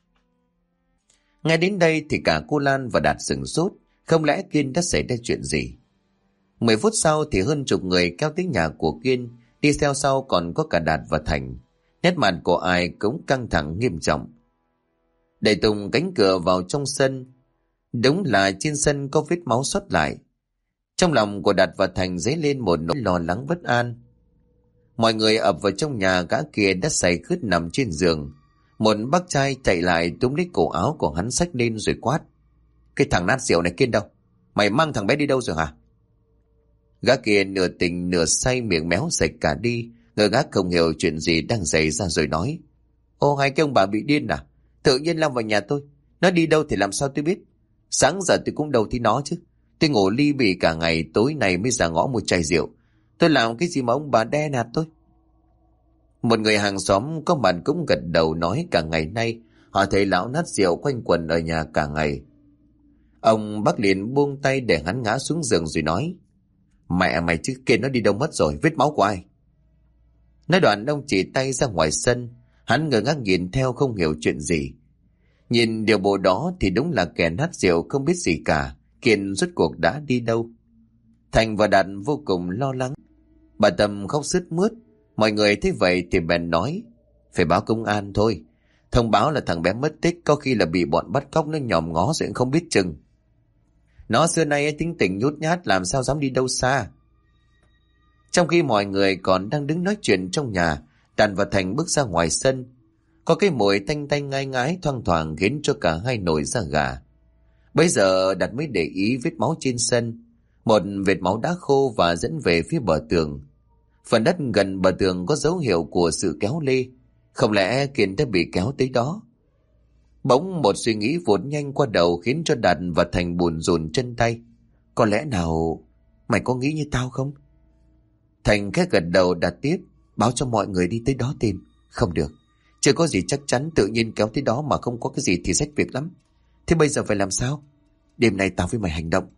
Nghe đến đây thì cả cô Lan và Đạt sửng sốt, không lẽ Kiên đã xảy ra chuyện gì? 10 phút sau thì hơn chục người kéo tới nhà của Kiên, đi theo sau còn có cả Đạt và Thành. Nét mặt của ai cũng căng thẳng nghiêm trọng. Đẩy tung cánh cửa vào trong sân, đúng là trên sân có vết máu sót lại. Trong lòng của Đạt và Thành dấy lên một nỗi lo lắng bất an. Mọi người ập vào trong nhà, gã kia đã say khướt nằm trên giường. Một bác trai chạy lại túm lấy cổ áo của hắn xách lên rồi quát: "Cái thằng nát rượu này Kiên đâu? Mày mang thằng bé đi đâu rồi hả?" Gã kia nửa tỉnh nửa say, miệng méo sạch cả đi, người gã không hiểu chuyện gì đang xảy ra rồi nói: "Ô, hai cái ông bà bị điên à? Tự nhiên lao vào nhà tôi, nó đi đâu thì làm sao tôi biết? Sáng giờ tôi cũng đầu thấy nó chứ. Tôi ngủ ly bì cả ngày, tối nay mới ra ngõ một chai rượu. Tôi làm cái gì mà ông bà đe nạt tôi?" Một người hàng xóm có mặt cũng gật đầu nói cả ngày nay họ thấy lão nát rượu quanh quẩn ở nhà cả ngày. Ông bác liền buông tay để hắn ngã xuống giường rồi nói: "Mẹ mày chứ, Kiên nó đi đâu mất rồi, vết máu của ai?" Nói đoạn ông chỉ tay ra ngoài sân. Hắn ngơ ngác nhìn theo không hiểu chuyện gì. Nhìn điều bộ đó thì đúng là kẻ nát rượu không biết gì cả. Kiên rốt cuộc đã đi đâu? Thành và Đạt vô cùng lo lắng. Bà Tâm khóc sướt mướt. Mọi người thấy vậy thì bèn nói, phải báo công an thôi. Thông báo là thằng bé mất tích, có khi là bị bọn bắt cóc nó nhòm ngó rồi không biết chừng. Nó xưa nay tính tình nhút nhát, làm sao dám đi đâu xa. Trong khi mọi người còn đang đứng nói chuyện trong nhà, Đạt và Thành bước ra ngoài sân. Có cái mùi tanh tanh ngai ngái thoang thoảng khiến cho cả hai nổi da gà. Bây giờ Đạt mới để ý vết máu trên sân. Một vệt máu đã khô và dẫn về phía bờ tường. Phần đất gần bờ tường có dấu hiệu của sự kéo lê. Không lẽ Kiên đã bị kéo tới đó? Bỗng một suy nghĩ vụt nhanh qua đầu khiến cho Đạt và Thành buồn rùn chân tay. Có lẽ nào mày có nghĩ như tao không? Thành khẽ gật đầu. Đạt tiếp, báo cho mọi người đi tới đó tìm. Không được, chưa có gì chắc chắn, tự nhiên kéo tới đó mà không có cái gì thì rách việc lắm. Thế bây giờ phải làm sao? Đêm nay tao với mày hành động.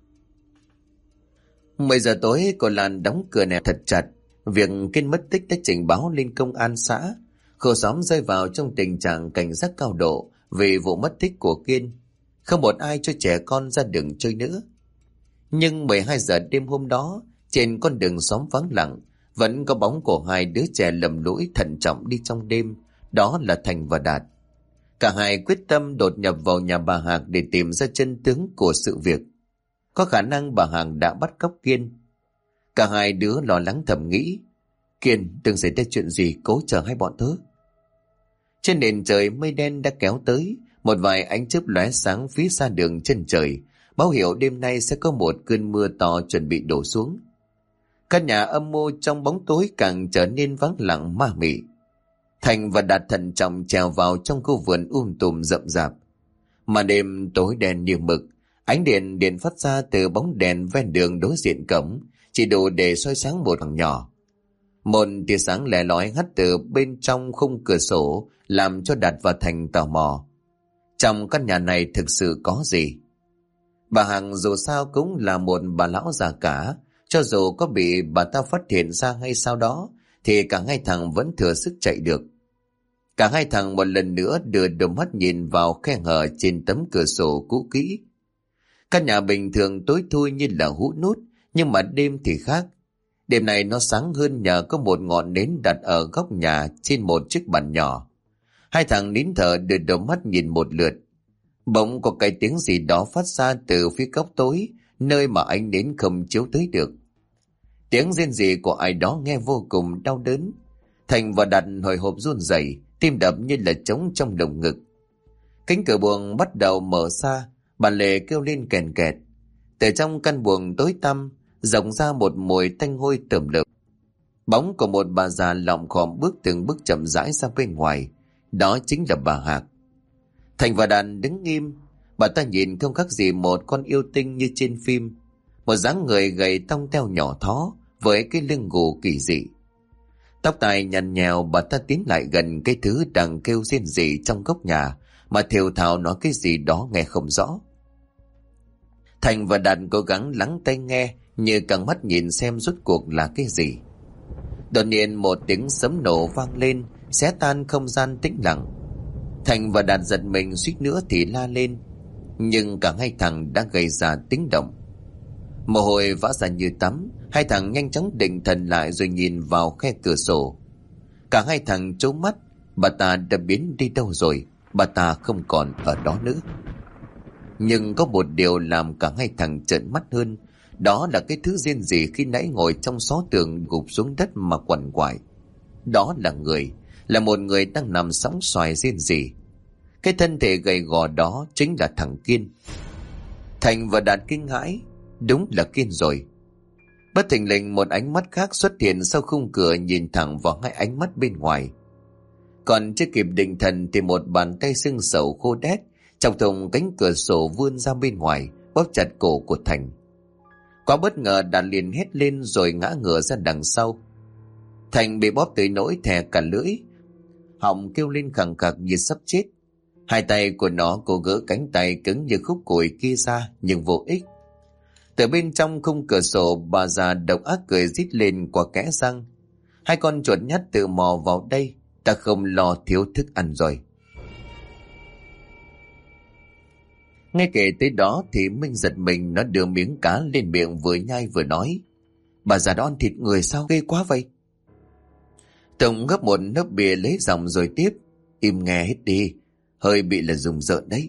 10 giờ tối, cô Lan đóng cửa nẹp thật chặt. Việc Kiên mất tích đã trình báo lên công an xã. Khổ xóm rơi vào trong tình trạng cảnh giác cao độ vì vụ mất tích của Kiên. Không một ai cho trẻ con ra đường chơi nữa. Nhưng 12 giờ đêm hôm đó, trên con đường xóm vắng lặng, vẫn có bóng của hai đứa trẻ lầm lũi thận trọng đi trong đêm. Đó là Thành và Đạt. Cả hai quyết tâm đột nhập vào nhà bà Hạc để tìm ra chân tướng của sự việc. Có khả năng bà Hạc đã bắt cóc Kiên. Cả hai đứa lo lắng thầm nghĩ, Kiên đừng xảy ra chuyện gì, cố chờ hai bọn tớ. Trên nền trời mây đen đã kéo tới, một vài ánh chớp lóe sáng phía xa đường chân trời, báo hiệu đêm nay sẽ có một cơn mưa to chuẩn bị đổ xuống. Căn nhà âm mưu trong bóng tối càng trở nên vắng lặng ma mị. Thành và Đạt thận trọng trèo vào trong khu vườn tùm rậm rạp. Mà đêm tối đen như mực, ánh điện phát ra từ bóng đèn ven đường đối diện cổng chỉ đủ để soi sáng một khoảng nhỏ. Một tia sáng lẻ lói hắt từ bên trong khung cửa sổ làm cho Đạt và Thành tò mò. Trong căn nhà này thực sự có gì? Bà Hằng dù sao cũng là một bà lão già cả, cho dù có bị bà ta phát hiện ra hay sau đó thì cả hai thằng vẫn thừa sức chạy được. Cả hai thằng một lần nữa đưa đôi mắt nhìn vào khe hở trên tấm cửa sổ cũ kỹ. Căn nhà bình thường tối thui như là hũ nút, nhưng mà đêm thì khác. Đêm này nó sáng hơn nhờ có một ngọn nến đặt ở góc nhà trên một chiếc bàn nhỏ. Hai thằng nín thở đưa đôi mắt nhìn một lượt. Bỗng có cái tiếng gì đó phát ra từ phía góc tối, nơi mà ánh nến không chiếu tới được. Tiếng rên rỉ của ai đó nghe vô cùng đau đớn. Thành và Đạt hồi hộp run rẩy, tim đập như là trống trong lồng ngực. Cánh cửa buồng bắt đầu mở ra, bà Lệ kêu lên kèn kẹt. Từ trong căn buồng tối tăm rộng ra một mùi tanh hôi tởm lợm. Bóng của một bà già lọng khom bước từng bước chậm rãi ra bên ngoài. Đó chính là bà Hạc. Thành và Đạt đứng im. Bà ta nhìn không khác gì một con yêu tinh như trên phim. Một dáng người gầy tông teo nhỏ thó với cái lưng gù kỳ dị. Tóc tai nhăn nhèo, bà ta tiến lại gần cái thứ đang kêu rên rỉ trong góc nhà mà thều thào nói cái gì đó nghe không rõ. Thành và Đạt cố gắng lắng tai nghe, như căng mắt nhìn xem rốt cuộc là cái gì. Đột nhiên một tiếng sấm nổ vang lên, xé tan không gian tĩnh lặng. Thành và Đạt giật mình suýt nữa thì la lên, nhưng cả hai thằng đã gây ra tiếng động. Mồ hôi vã ra như tắm, hai thằng nhanh chóng định thần lại rồi nhìn vào khe cửa sổ. Cả hai thằng trố mắt, bà ta đã biến đi đâu rồi, bà ta không còn ở đó nữa. Nhưng có một điều làm cả hai thằng trợn mắt hơn, đó là cái thứ rên rỉ khi nãy ngồi trong xó tường gục xuống đất mà quằn quại. Đó là người, là một người đang nằm sóng xoài rên rỉ. Cái thân thể gầy gò đó chính là thằng Kiên. Thành và Đạt kinh hãi, đúng là Kiên rồi. Bất thình lình một ánh mắt khác xuất hiện sau khung cửa nhìn thẳng vào hai ánh mắt bên ngoài. Còn chưa kịp định thần thì một bàn tay sưng sầu khô đét chọc thủng cánh cửa sổ vươn ra bên ngoài, bóp chặt cổ của Thành. Quá bất ngờ, Đạt liền hét lên rồi ngã ngửa ra đằng sau. Thành bị bóp tới nỗi thè cả lưỡi, họng kêu lên khẳng khặc như sắp chết. Hai tay của nó cố gỡ cánh tay cứng như khúc củi kia ra nhưng vô ích. Từ bên trong khung cửa sổ, bà già độc ác cười rít lên qua kẽ răng. Hai con chuột nhắt tự mò vào đây, ta không lo thiếu thức ăn rồi. Ngay kể tới đó thì Minh giật mình, nó đưa miếng cá lên miệng vừa nhai vừa nói: Bà già đó ăn thịt người sao ghê quá vậy? Tùng gấp một nấc bia lấy giọng rồi tiếp: Im nghe hết đi, hơi bị là rùng rợn đấy.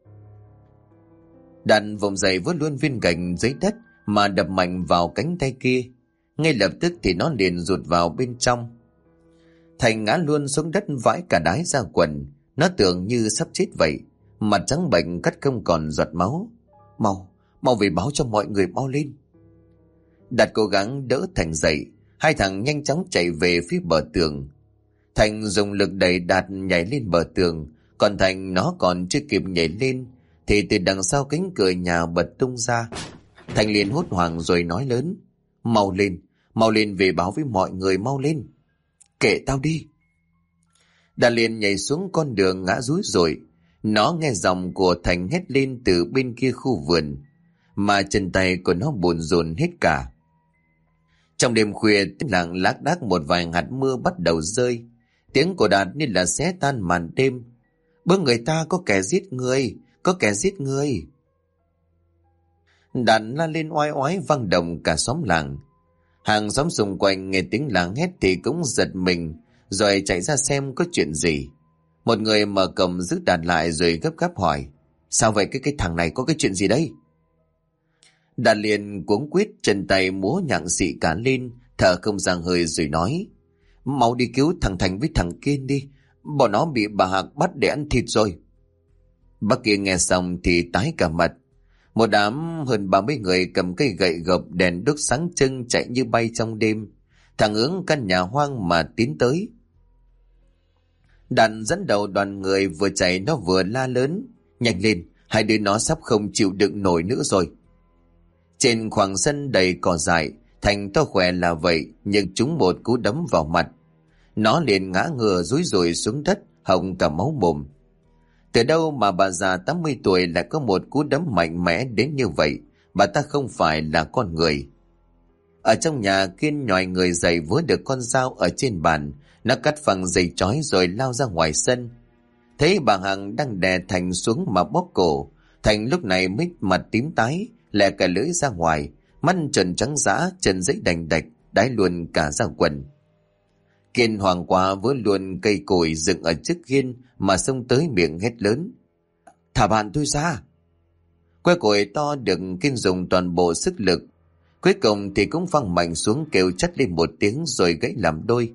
Đàn vùng dậy vớt luôn viên gạch dưới đất mà đập mạnh vào cánh tay kia. Ngay lập tức thì nó liền rụt vào bên trong. Thành ngã luôn xuống đất vãi cả đái ra quần. Nó tưởng như sắp chết vậy, mặt trắng bệch cắt không còn giọt máu. Mau về báo cho mọi người, mau lên. Đạt cố gắng đỡ Thành dậy. Hai thằng nhanh chóng chạy về phía bờ tường. Thành dùng lực đẩy Đạt nhảy lên bờ tường. Còn Thành nó còn chưa kịp nhảy lên thì từ đằng sau cánh cửa nhà bật tung ra. Thành liền hốt hoảng rồi nói lớn: Mau lên về báo với mọi người, mau lên. Kệ tao đi. Đạt liền nhảy xuống con đường ngã rúi rồi. Nó nghe giọng của Thành hét lên từ bên kia khu vườn, mà chân tay của nó bồn rồn hết cả. Trong đêm khuya, tiếng lặng lác đác một vài hạt mưa bắt đầu rơi. Tiếng của Đạt như là xé tan màn đêm. Bớ người ta, có kẻ giết người, có kẻ giết người. Đạt la lên oai oái vang động cả xóm làng. Hàng xóm xung quanh nghe tiếng làng hét thì cũng giật mình, rồi chạy ra xem có chuyện gì. Một người mở cổng giữ Đạt lại rồi gấp gáp hỏi: Sao vậy, cái thằng này có cái chuyện gì đấy? Đạt liền cuống quýt, chân tay múa nhặng xị cả lên, thở không ra hơi rồi nói: Mau đi cứu thằng Thành với thằng Kiên đi, bọn nó bị bà Hạc bắt để ăn thịt rồi. Bác kia nghe xong thì tái cả mặt. Một đám hơn 30 người cầm cây gậy gộc, đèn đuốc sáng trưng chạy như bay trong đêm, thẳng hướng căn nhà hoang mà tiến tới. Đạt dẫn đầu đoàn người, vừa chạy nó vừa la lớn: Nhanh lên, hai đứa nó sắp không chịu đựng nổi nữa rồi. Trên khoảng sân đầy cỏ dại, Thành to khỏe là vậy, nhưng trúng một cú đấm vào mặt. Nó liền ngã ngửa rúi rủi xuống đất, họng cả máu mồm. Từ đâu mà bà già 80 tuổi lại có một cú đấm mạnh mẽ đến như vậy? Bà ta không phải là con người. Ở trong nhà, Kiên nhòi người dậy vớ được con dao ở trên bàn. Nó cắt phăng dây chói rồi lao ra ngoài sân. Thấy bà Hằng đang đè Thành xuống mà bóp cổ, Thành lúc này mới mặt tím tái, lè cả lưỡi ra ngoài, mắt trợn trắng dã, chân giấy đành đạch, đái luôn cả ra quần. Kiên hoảng quá vớ luôn cây cối dựng ở trước hiên mà xông tới miệng hét lớn: Thả bạn tôi ra! Que củi to được Kiên dùng toàn bộ sức lực, cuối cùng thì cũng phăng mạnh xuống, kêu chắt lên một tiếng rồi gãy làm đôi.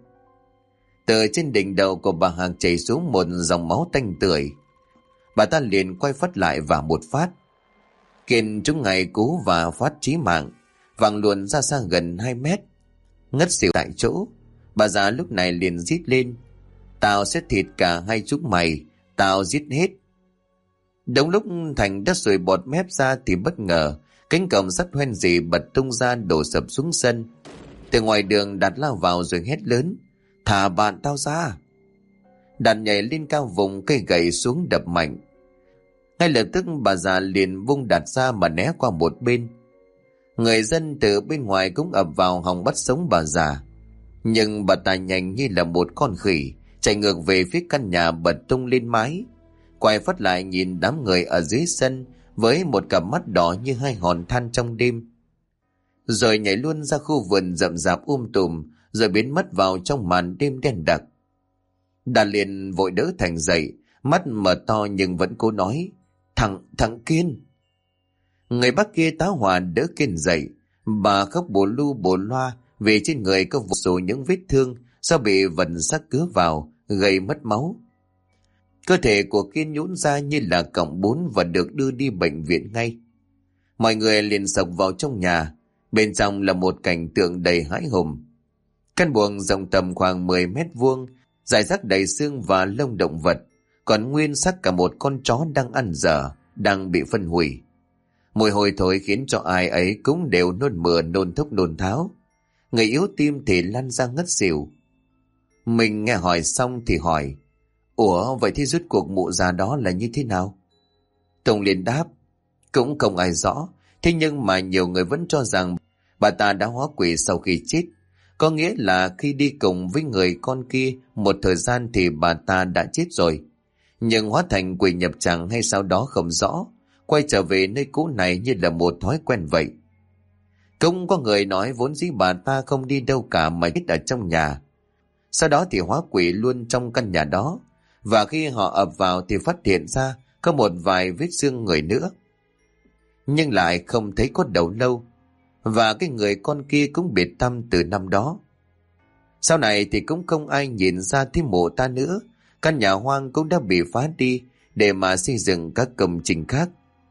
Từ trên đỉnh đầu của bà Hằng chảy xuống một dòng máu tanh tưởi. Bà ta liền quay phát lại và một phát. Kiên trúng ngay cú và phát chí mạng, văng luôn ra xa gần 2 mét, ngất xỉu tại chỗ. Bà già lúc này liền rít lên: Tao sẽ thịt cả hai chúng mày, tao giết hết. Đúng lúc Thành đã sùi bọt mép ra thì bất ngờ cánh cổng sắt hoen gì bật tung ra, đổ sập xuống sân. Từ ngoài đường Đạt lao vào rồi hét lớn: Thả bạn tao ra! Đạt nhảy lên cao vùng cây gậy xuống đập mạnh. Ngay lập tức bà già liền vung Đạt ra mà né qua một bên. Người dân từ bên ngoài cũng ập vào hòng bắt sống bà già, nhưng bà ta nhanh như là một con khỉ chạy ngược về phía căn nhà bật tung lên mái, quay phát lại nhìn đám người ở dưới sân với một cặp mắt đỏ như hai hòn than trong đêm, rồi nhảy luôn ra khu vườn rậm rạp tùm, rồi biến mất vào trong màn đêm đen đặc. Đạt liền vội đỡ Thành dậy, mắt mở to nhưng vẫn cố nói: Thằng Kiên! Người bác kia tá hỏa đỡ Kiên dậy. Bà khóc bồ lu bồ loa vì trên người có vô số những vết thương do bị vật sắc cứa vào, gây mất máu. Cơ thể của Kiên nhũn ra như là cọng bún và được đưa đi bệnh viện ngay. Mọi người liền xộc vào trong nhà. Bên trong là một cảnh tượng đầy hãi hùng. Căn buồng rộng tầm khoảng 10 mét vuông, rải rác đầy xương và lông động vật, còn nguyên xác cả một con chó đang ăn dở, đang bị phân hủy. Mùi hôi thối khiến cho ai ấy cũng đều nôn mửa, nôn thốc nôn tháo. Người yếu tim thì lăn ra ngất xỉu. Mình nghe hỏi xong thì hỏi: Ủa, vậy thì rốt cuộc mụ già đó là như thế nào? Tùng liền đáp: Cũng không ai rõ, thế nhưng mà nhiều người vẫn cho rằng bà ta đã hóa quỷ sau khi chết. Có nghĩa là khi đi cùng với người con kia một thời gian thì bà ta đã chết rồi, nhưng hóa thành quỷ nhập tràng hay sau đó không rõ. quay trở về nơi cũ này như là một thói quen vậy. Cũng có người nói vốn dĩ bà ta không đi đâu cả mà chết ở trong nhà. Sau đó thì hóa quỷ luôn trong căn nhà đó. Và khi họ ập vào thì phát hiện ra có một vài vết xương người nữa. Nhưng lại không thấy có đầu lâu. Và cái người con kia cũng biệt tâm từ năm đó. Sau này thì cũng không ai nhìn ra thấy mộ ta nữa. Căn nhà hoang cũng đã bị phá đi để mà xây dựng các công trình khác.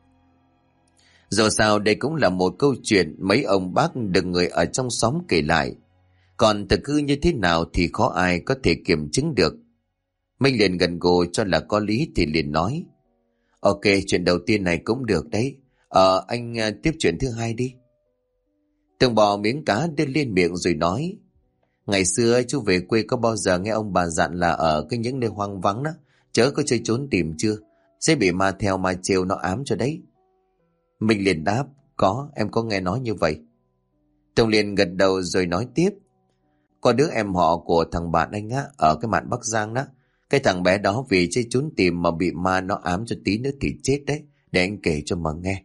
Dù sao đây cũng là một câu chuyện mấy ông bác được người ở trong xóm kể lại. Còn thực hư như thế nào thì khó ai có thể kiểm chứng được. Minh liền gật gù cho là có lý thì liền nói. Ok, chuyện đầu tiên này cũng được đấy. Anh tiếp chuyện thứ hai đi. Tường bò miếng cá đưa lên miệng rồi nói. Ngày xưa chú về quê có bao giờ nghe ông bà dặn là ở cái những nơi hoang vắng đó, chớ có chơi trốn tìm chưa? Sẽ bị ma theo ma trêu nó ám cho đấy. Mình liền đáp, có, em có nghe nói như vậy. Tùng liền gật đầu rồi nói tiếp. Có đứa em họ của thằng bạn anh á, ở cái mạn Bắc Giang đó. Cái thằng bé đó vì chơi trốn tìm mà bị ma nó ám cho tí nữa thì chết đấy. Để anh kể cho mà nghe.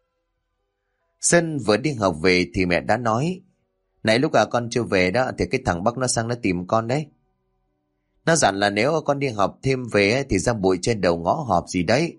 Sơn vừa đi học về thì mẹ đã nói. Nãy lúc con chưa về đó thì cái thằng Bắc nó sang nó tìm con đấy. Nó dặn là nếu con đi học thêm về thì ra bụi trên đầu ngõ họp gì đấy.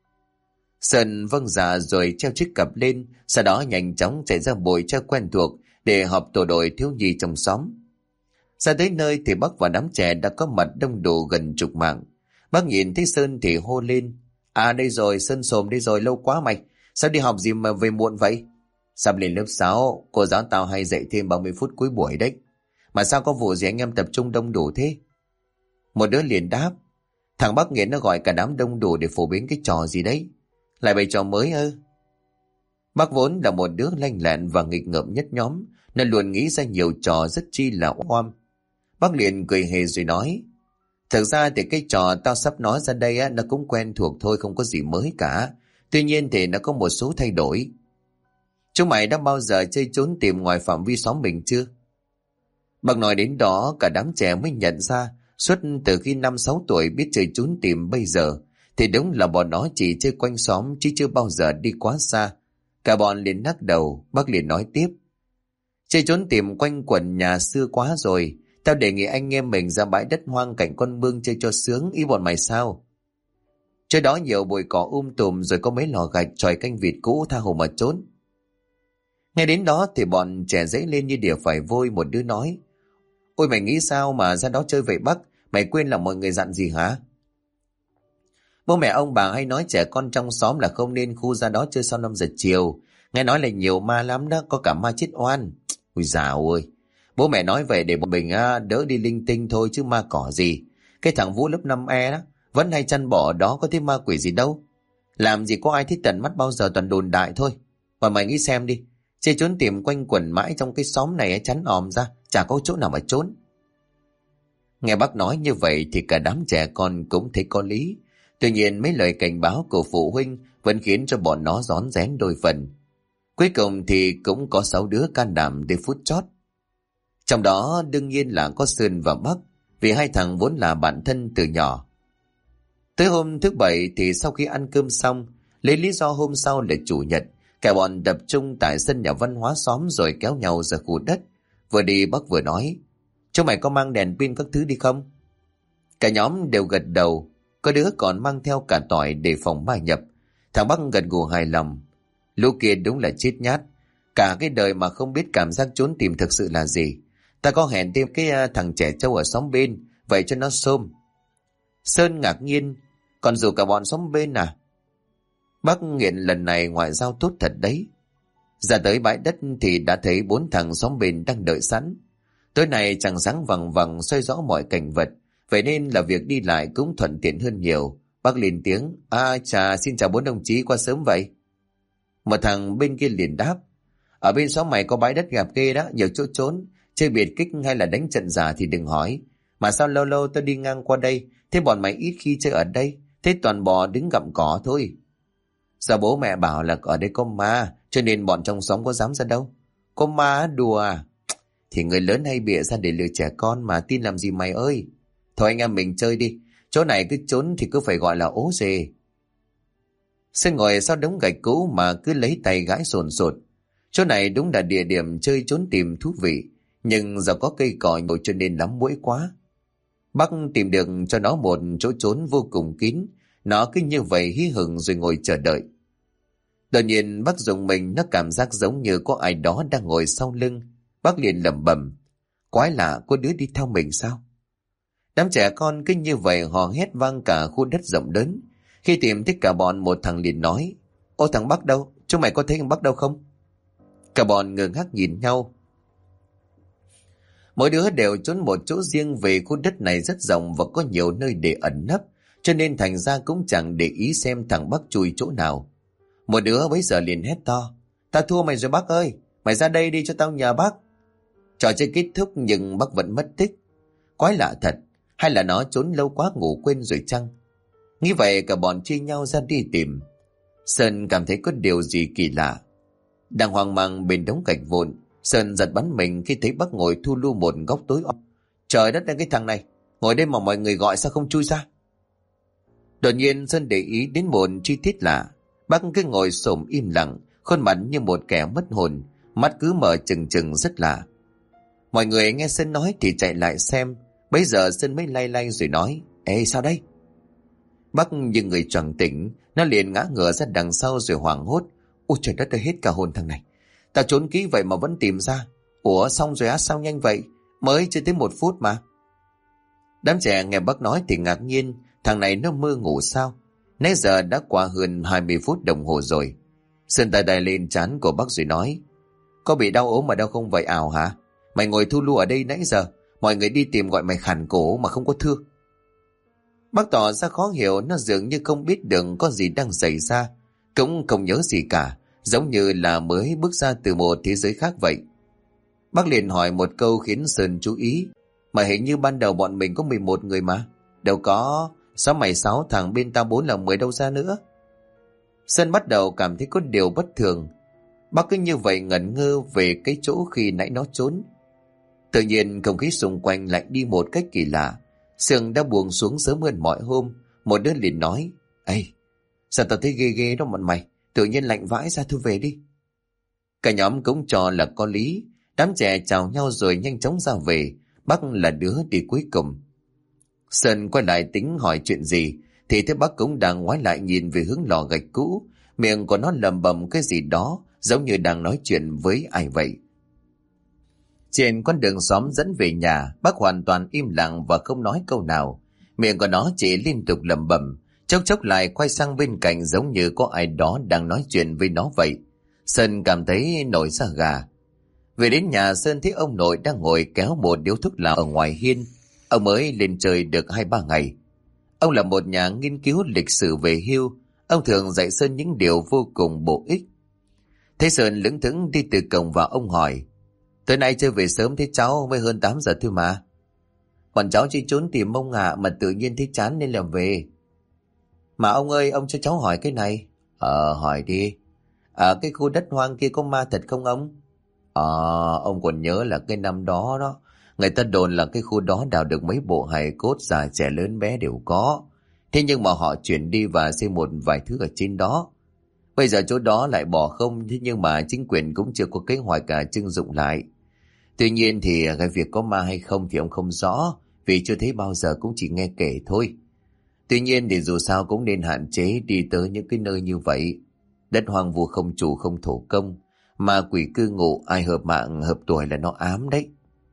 Sơn vâng dạ rồi treo chiếc cặp lên, sau đó nhanh chóng chạy ra bụi cho quen thuộc để họp tổ đội thiếu nhi trong xóm. Ra tới nơi thì bác và đám trẻ đã có mặt đông đủ gần chục mạng. Bác nhìn thấy Sơn thì hô lên. À đây rồi, Sơn xồm đây rồi, lâu quá mày. Sao đi học gì mà về muộn vậy? Sắp lên lớp 6, cô giáo tao hay dạy thêm 30 phút cuối buổi đấy. Mà sao có vụ gì anh em tập trung đông đủ thế? Một đứa liền đáp. Thằng Bắc Nghiện nó gọi cả đám đông đủ để phổ biến cái trò gì đấy. Lại bày trò mới ư? Bác vốn là một đứa lanh lẹn và nghịch ngợm nhất nhóm, nên luôn nghĩ ra nhiều trò rất chi là oăm. Bác liền cười hề rồi nói. Thực ra thì cái trò tao sắp nói ra đây á, nó cũng quen thuộc thôi, không có gì mới cả. Tuy nhiên thì nó có một số thay đổi. Chúng mày đã bao giờ chơi trốn tìm ngoài phạm vi xóm mình chưa? Bác nói đến đó cả đám trẻ mới nhận ra suốt từ khi 5-6 tuổi biết chơi trốn tìm bây giờ thì đúng là bọn nó chỉ chơi quanh xóm chứ chưa bao giờ đi quá xa. Cả bọn liền lắc đầu. Bác liền nói tiếp. Chơi trốn tìm quanh quần nhà xưa quá rồi. Tao đề nghị anh em mình ra bãi đất hoang cạnh con mương chơi cho sướng, ý bọn mày sao? Chơi đó nhiều bụi cỏ tùm rồi có mấy lò gạch tròi canh vịt cũ tha hồ mà trốn. Ngay đến đó thì bọn trẻ dấy lên như đỉa phải vôi. Một đứa nói. Ôi mày nghĩ sao mà ra đó chơi vậy Bắc? Mày quên là mọi người dặn gì hả? Bố mẹ ông bà hay nói trẻ con trong xóm là không nên khu ra đó chơi sau 5 giờ chiều. Nghe nói là nhiều ma lắm đó, có cả ma chết oan. Ui dào ơi. Bố mẹ nói về để bọn mình đỡ đi linh tinh thôi chứ ma cỏ gì. Cái thằng Vũ lớp 5E đó vẫn hay chăn bỏ đó, có thấy ma quỷ gì đâu. Làm gì có ai thấy tận mắt bao giờ, toàn đồn đại thôi. Mà mày nghĩ xem đi. Chơi trốn tìm quanh quẩn mãi trong cái xóm này chắn òm ra, chả có chỗ nào mà trốn. Nghe bác nói như vậy thì cả đám trẻ con cũng thấy có lý. Tuy nhiên mấy lời cảnh báo của phụ huynh vẫn khiến cho bọn nó rón rén đôi phần. Cuối cùng thì cũng có 6 đứa can đảm để phút chót. Trong đó đương nhiên là có Sơn và Bắc, vì hai thằng vốn là bạn thân từ nhỏ. Tới hôm thứ Bảy thì sau khi ăn cơm xong, lấy lý do hôm sau là Chủ nhật, cả bọn tập trung tại sân nhà văn hóa xóm rồi kéo nhau ra khu đất. Vừa đi Bắc vừa nói. Chúng mày có mang đèn pin các thứ đi không? Cả nhóm đều gật đầu. Có đứa còn mang theo cả tỏi để phòng ma nhập. Thằng Bắc gật gù hài lòng. Lũ kia đúng là chết nhát. Cả cái đời mà không biết cảm giác trốn tìm thực sự là gì. Ta có hẹn thêm cái thằng trẻ trâu ở xóm bên, vậy cho nó xôm. Sơn ngạc nhiên. Còn dù cả bọn xóm bên à? Bác Nghiện lần này ngoại giao tốt thật đấy. Ra tới bãi đất thì đã thấy 4 thằng xóm bên đang đợi sẵn. Tối nay trăng sáng vằng vằng soi rõ mọi cảnh vật, vậy nên là việc đi lại cũng thuận tiện hơn nhiều. Bác lên tiếng. Chà, xin chào 4 đồng chí, qua sớm vậy? Một thằng bên kia liền đáp. Ở bên xóm mày có bãi đất gặp ghê đó, nhiều chỗ trốn. Chơi biệt kích hay là đánh trận giả thì đừng hỏi. Mà sao lâu lâu tao đi ngang qua đây, thế bọn mày ít khi chơi ở đây, thế toàn bò đứng gặm cỏ thôi. Sao bố mẹ bảo là ở đây có ma, cho nên bọn trong xóm có dám ra đâu. Có ma đùa à? Thì người lớn hay bịa ra để lừa trẻ con mà, tin làm gì mày ơi. Thôi anh em mình chơi đi, chỗ này cứ trốn thì cứ phải gọi là ố dề. Sơn ngồi sau đống gạch cũ mà cứ lấy tay gãi sồn sột. Chỗ này đúng là địa điểm chơi trốn tìm thú vị, nhưng do có cây cỏ nhồi cho nên lắm muỗi quá. Bác tìm được cho nó một chỗ trốn vô cùng kín, nó cứ như vậy hí hửng rồi ngồi chờ đợi. Đột nhiên bác dùng mình, nó cảm giác giống như có ai đó đang ngồi sau lưng. Bác liền lẩm bẩm, quái lạ, có đứa đi theo mình sao? Đám trẻ con cứ như vậy hò hét vang cả khu đất rộng lớn. Khi tìm thấy cả bọn, một thằng liền nói, ô thằng Bắc đâu? Chúng mày có thấy thằng Bắc đâu không? Cả bọn ngơ ngác nhìn nhau. Mỗi đứa đều trốn một chỗ riêng, về khu đất này rất rộng và có nhiều nơi để ẩn nấp, cho nên thành ra cũng chẳng để ý xem thằng Bắc chui chỗ nào. Một đứa bấy giờ liền hét to, ta thua mày rồi Bắc ơi, mày ra đây đi cho tao nhờ Bắc. Trò chơi kết thúc nhưng Bắc vẫn mất tích. Quái lạ thật, hay là nó trốn lâu quá ngủ quên rồi chăng? Nghĩ vậy cả bọn chia nhau ra đi tìm. Sơn cảm thấy có điều gì kỳ lạ. Đang hoang mang bên đống gạch vụn, Sơn giật bắn mình khi thấy Bắc ngồi thu lu một góc tối om. Trời đất ơi, cái thằng này ngồi đây mà mọi người gọi sao không chui ra? Đột nhiên Sơn để ý đến một chi tiết lạ. Bắc cứ ngồi xổm im lặng, khuôn mặt như một kẻ mất hồn, mắt cứ mở trừng trừng rất lạ. Mọi người nghe Sơn nói thì chạy lại xem. Bấy giờ Sơn mới lay lay rồi nói, ê sao đây? Bắc như người choàng tỉnh, nó liền ngã ngửa ra đằng sau rồi hoảng hốt. Ôi trời đất ơi, hết cả hồn thằng này. Tao trốn kỹ vậy mà vẫn tìm ra. Ủa xong rồi á, sao nhanh vậy? Mới chưa tới 1 phút mà. Đám trẻ nghe bác nói thì ngạc nhiên, thằng này nó mơ ngủ sao? Nãy giờ đã qua hơn 20 phút đồng hồ rồi. Sơn tay đài lên trán của bác rồi nói, có bị đau ốm mà đau không vậy ảo hả? Mày ngồi thu lu ở đây nãy giờ, mọi người đi tìm gọi mày khản cổ mà không có thưa. Bác tỏ ra khó hiểu, nó dường như không biết được có gì đang xảy ra, cũng không nhớ gì cả, giống như là mới bước ra từ một thế giới khác vậy. Bác liền hỏi một câu khiến Sơn chú ý, mà hình như ban đầu bọn mình có 11 người mà. Đâu có, sao mày 6 thằng bên tao 4 là 10 đâu ra nữa? Sơn bắt đầu cảm thấy có điều bất thường. Bác cứ như vậy ngẩn ngơ về cái chỗ khi nãy nó trốn. Tự nhiên không khí xung quanh lại đi một cách kỳ lạ. Sương đã buông xuống sớm hơn mọi hôm. Một đứa liền nói, ê, sao tao thấy ghê ghê đó bọn mày, tự nhiên lạnh vãi ra, thôi về đi. Cả nhóm cũng cho là có lý. Đám trẻ chào nhau rồi nhanh chóng ra về. Bác là đứa đi cuối cùng. Sơn quay lại tính hỏi chuyện gì thì thấy bác cũng đang ngoái lại nhìn về hướng lò gạch cũ, miệng của nó lầm bầm cái gì đó giống như đang nói chuyện với ai vậy. Trên con đường xóm dẫn về nhà, bác hoàn toàn im lặng và không nói câu nào. Miệng của nó chỉ liên tục lẩm bẩm, chốc chốc lại quay sang bên cạnh giống như có ai đó đang nói chuyện với nó vậy. Sơn cảm thấy nổi da gà. Về đến nhà, Sơn thấy ông nội đang ngồi kéo một điếu thuốc lào ở ngoài hiên. Ông mới lên chơi được 2-3 ngày. Ông là một nhà nghiên cứu lịch sử về hưu. Ông thường dạy Sơn những điều vô cùng bổ ích. Thấy Sơn lững thững đi từ cổng vào, ông hỏi, tối nay chơi về sớm thế cháu, mới hơn 8 giờ thôi mà. Bọn cháu chỉ trốn tìm ông ạ, mà tự nhiên thấy chán nên làm về. Mà ông ơi, ông cho cháu hỏi cái này. Hỏi đi. Ở cái khu đất hoang kia có ma thật không ông? Ông còn nhớ là cái năm đó đó, người ta đồn là cái khu đó đào được mấy bộ hài cốt, già trẻ lớn bé đều có. Thế nhưng mà họ chuyển đi và xây một vài thứ ở trên đó. Bây giờ chỗ đó lại bỏ không, thế nhưng mà chính quyền cũng chưa có kế hoạch cả trưng dụng lại. Tuy nhiên thì cái việc có ma hay không thì ông không rõ, vì chưa thấy bao giờ, cũng chỉ nghe kể thôi. Tuy nhiên thì dù sao cũng nên hạn chế đi tới những cái nơi như vậy. Đất hoang vu không chủ không thổ công, ma quỷ cư ngụ, ai hợp mạng hợp tuổi là nó ám đấy.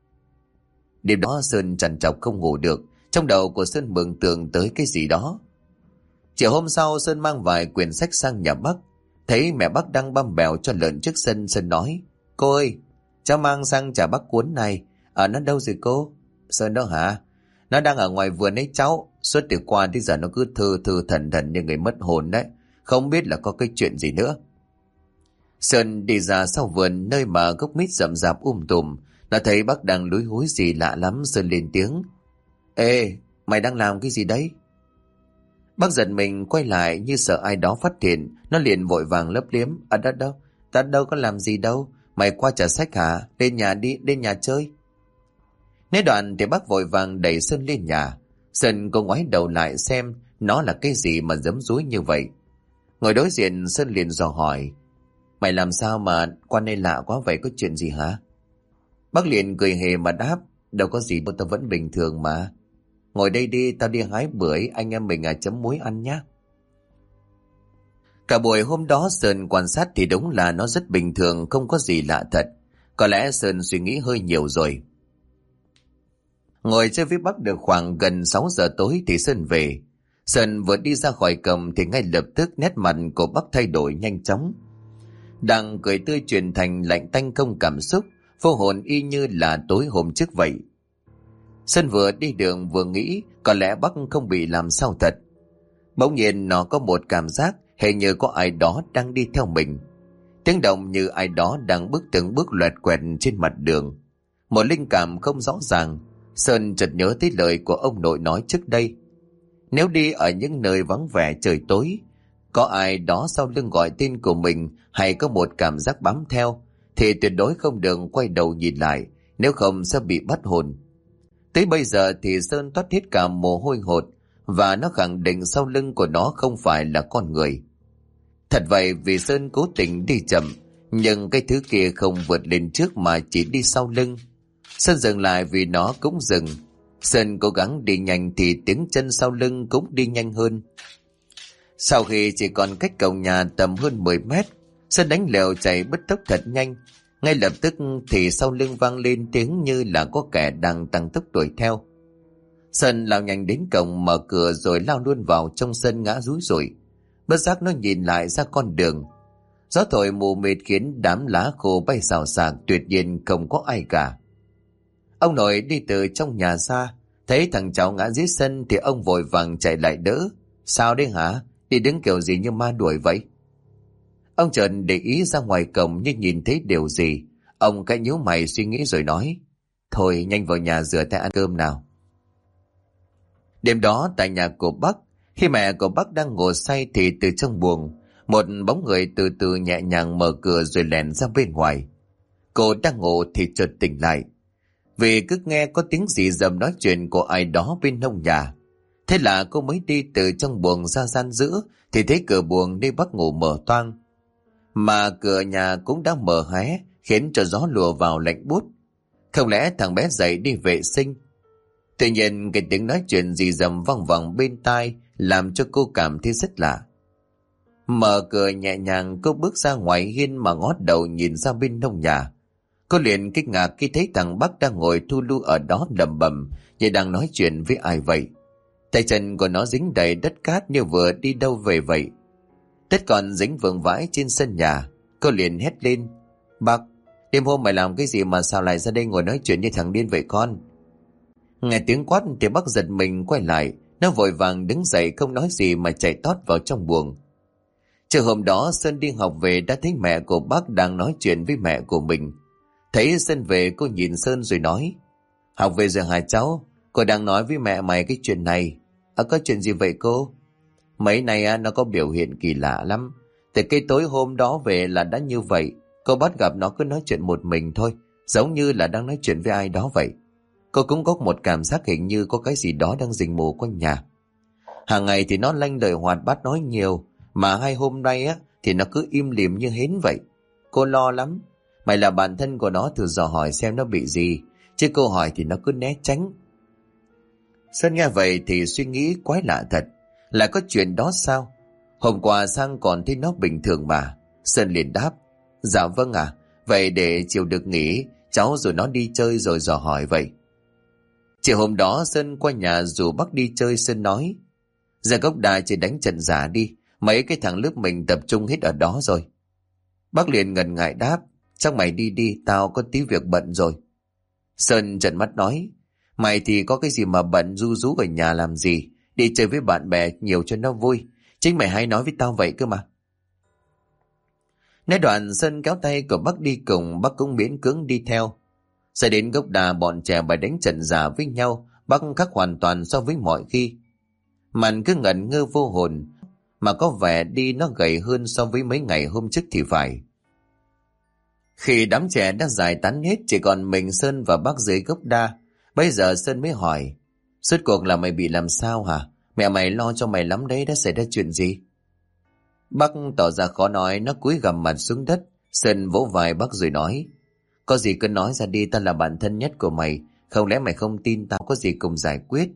Đêm đó Sơn trằn trọc không ngủ được, trong đầu của Sơn mường tượng tới cái gì đó. Chiều hôm sau, Sơn mang vài quyển sách sang nhà Bắc, thấy mẹ Bắc đang băm bèo cho lợn trước sân. Sơn nói, cô ơi, cháu mang sang trả Bắc cuốn này. Nó đâu rồi cô? Sơn đó hả? Nó đang ở ngoài vườn ấy cháu, suốt từ qua tới giờ nó cứ thư thư thần thần như người mất hồn đấy, không biết là có cái chuyện gì nữa. Sơn đi ra sau vườn nơi mà gốc mít rậm rạp tùm, nó thấy bác đang lúi húi gì lạ lắm. Sơn lên tiếng, ê, mày đang làm cái gì đấy? Bác giật mình quay lại như sợ ai đó phát hiện. Nó liền vội vàng lấp liếm, đâu, ta đâu có làm gì đâu, mày qua trả sách hả? Lên nhà đi, lên nhà chơi. Nói đoạn thì bác vội vàng đẩy Sơn lên nhà. Sơn có ngoái đầu lại xem nó là cái gì mà giấm dúi như vậy. Ngồi đối diện, Sơn liền dò hỏi: Mày làm sao mà qua đây lạ quá vậy, có chuyện gì hả? Bác liền cười hề mà đáp: Đâu có gì đâu, tao vẫn bình thường mà. Ngồi đây đi, tao đi hái bưởi, anh em mình chấm muối ăn nhé. Cả buổi hôm đó Sơn quan sát thì đúng là nó rất bình thường, không có gì lạ thật. Có lẽ Sơn suy nghĩ hơi nhiều rồi. Ngồi chơi với Bắc được khoảng gần 6 giờ tối thì Sơn về. Sơn vừa đi ra khỏi cổng thì ngay lập tức nét mặt của Bắc thay đổi nhanh chóng. Đang cười tươi chuyển thành lạnh tanh không cảm xúc, vô hồn y như là tối hôm trước vậy. Sơn vừa đi đường vừa nghĩ có lẽ Bắc không bị làm sao thật. Bỗng nhiên nó có một cảm giác hình như có ai đó đang đi theo mình. Tiếng động như ai đó đang bước từng bước loẹt quẹt trên mặt đường. Một linh cảm không rõ ràng, Sơn chợt nhớ tới lời của ông nội nói trước đây. Nếu đi ở những nơi vắng vẻ trời tối, có ai đó sau lưng gọi tên của mình hay có một cảm giác bám theo, thì tuyệt đối không được quay đầu nhìn lại, nếu không sẽ bị bắt hồn. Tới bây giờ thì Sơn toát hết cả mồ hôi hột, và nó khẳng định sau lưng của nó không phải là con người. Thật vậy, vì Sơn cố tình đi chậm, nhưng cái thứ kia không vượt lên trước mà chỉ đi sau lưng. Sơn dừng lại vì nó cũng dừng. Sơn cố gắng đi nhanh thì tiếng chân sau lưng cũng đi nhanh hơn. Sau khi chỉ còn cách cổng nhà tầm hơn 10 mét, Sơn đánh lều chạy bứt tốc thật nhanh. Ngay lập tức thì sau lưng vang lên tiếng như là có kẻ đang tăng tốc đuổi theo. Sơn lao nhanh đến cổng, mở cửa rồi lao luôn vào trong sân ngã rúi rủi. Bất giác nó nhìn lại ra con đường. Gió thổi mù mịt khiến đám lá khô bay xào xạc, tuyệt nhiên không có ai cả. Ông nội đi từ trong nhà ra, thấy thằng cháu ngã dưới sân thì ông vội vàng chạy lại đỡ. Sao đấy hả? Đi đứng kiểu gì như ma đuổi vậy? Ông chợt để ý ra ngoài cổng như nhìn thấy điều gì. Ông cái nhíu mày suy nghĩ rồi nói: Thôi nhanh vào nhà rửa tay ăn cơm nào. Đêm đó tại nhà của Bắc, khi mẹ của Bắc đang ngủ say thì từ trong buồng, một bóng người từ từ nhẹ nhàng mở cửa rồi lèn ra bên ngoài. Cô đang ngủ thì chợt tỉnh lại, vì cứ nghe có tiếng rì rầm nói chuyện của ai đó bên hông nhà. Thế là cô mới đi từ trong buồng ra gian giữa thì thấy cửa buồng nơi Bắc ngủ mở toang, mà cửa nhà cũng đã mở hé, khiến cho gió lùa vào lạnh buốt. Không lẽ thằng bé dậy đi vệ sinh? Tuy nhiên cái tiếng nói chuyện rì rầm vang vẳng bên tai làm cho cô cảm thấy rất lạ. Mở cửa nhẹ nhàng, cô bước ra ngoài hiên mà ngót đầu nhìn ra bên nông nhà. Cô liền kinh ngạc khi thấy thằng Bắc đang ngồi thu lu ở đó lẩm bẩm như đang nói chuyện với ai vậy. Tay chân của nó dính đầy đất cát như vừa đi đâu về vậy. Đất còn dính vương vãi trên sân nhà. Cô liền hét lên: Bắc, đêm hôm mày làm cái gì mà sao lại ra đây ngồi nói chuyện như thằng điên vậy con? Nghe tiếng quát thì Bắc giật mình quay lại. Nó vội vàng đứng dậy không nói gì mà chạy tót vào trong buồng. Chiều hôm đó Sơn đi học về đã thấy mẹ của Bắc đang nói chuyện với mẹ của mình. Thấy Sơn về, cô nhìn Sơn rồi nói: Học về rồi hả cháu? Cô đang nói với mẹ mày cái chuyện này. Có chuyện gì vậy cô? Mấy này nó có biểu hiện kỳ lạ lắm. Từ cái tối hôm đó về là đã như vậy. Cô bắt gặp nó cứ nói chuyện một mình thôi, giống như là đang nói chuyện với ai đó vậy. Cô cũng có một cảm giác hình như có cái gì đó đang rình mò quanh nhà. Hàng ngày thì nó lanh lợi hoạt bát nói nhiều, mà hai hôm nay thì nó cứ im lìm như hến vậy. Cô lo lắm. Mày là bạn thân của nó, thử dò hỏi xem nó bị gì, chứ cô hỏi thì nó cứ né tránh. Sơn nghe vậy thì suy nghĩ quái lạ thật. Lại có chuyện đó sao? Hôm qua sang còn thấy nó bình thường mà. Sơn liền đáp: Dạ vâng ạ. Vậy để chiều được nghỉ, cháu rồi nó đi chơi rồi dò hỏi vậy. Chiều hôm đó Sơn qua nhà rủ Bắc đi chơi. Sơn nói: Ra gốc đài chỉ đánh trận giả đi, mấy cái thằng lớp mình tập trung hết ở đó rồi. Bắc liền ngần ngại đáp: Chắc mày đi đi, tao có tí việc bận rồi. Sơn trợn mắt nói: Mày thì có cái gì mà bận ru rú ở nhà làm gì, đi chơi với bạn bè nhiều cho nó vui. Chính mày hay nói với tao vậy cơ mà. Nói đoạn Sơn kéo tay của Bắc đi cùng, Bắc cũng miễn cưỡng đi theo. Sẽ đến gốc đà bọn trẻ bài đánh trận giả với nhau, Bắc khác hoàn toàn so với mọi khi. Màn cứ ngẩn ngơ vô hồn, mà có vẻ đi nó gầy hơn so với mấy ngày hôm trước thì phải. Khi đám trẻ đã giải tán hết, chỉ còn mình Sơn và Bắc dưới gốc đa. Bây giờ Sơn mới hỏi: Suốt cuộc là mày bị làm sao hả? Mẹ mày lo cho mày lắm đấy, đã xảy ra chuyện gì? Bác tỏ ra khó nói, nó cúi gằm mặt xuống đất. Sơn vỗ vai bác rồi nói: có gì cứ nói ra đi, tao là bạn thân nhất của mày. Không lẽ mày không tin tao, có gì cùng giải quyết.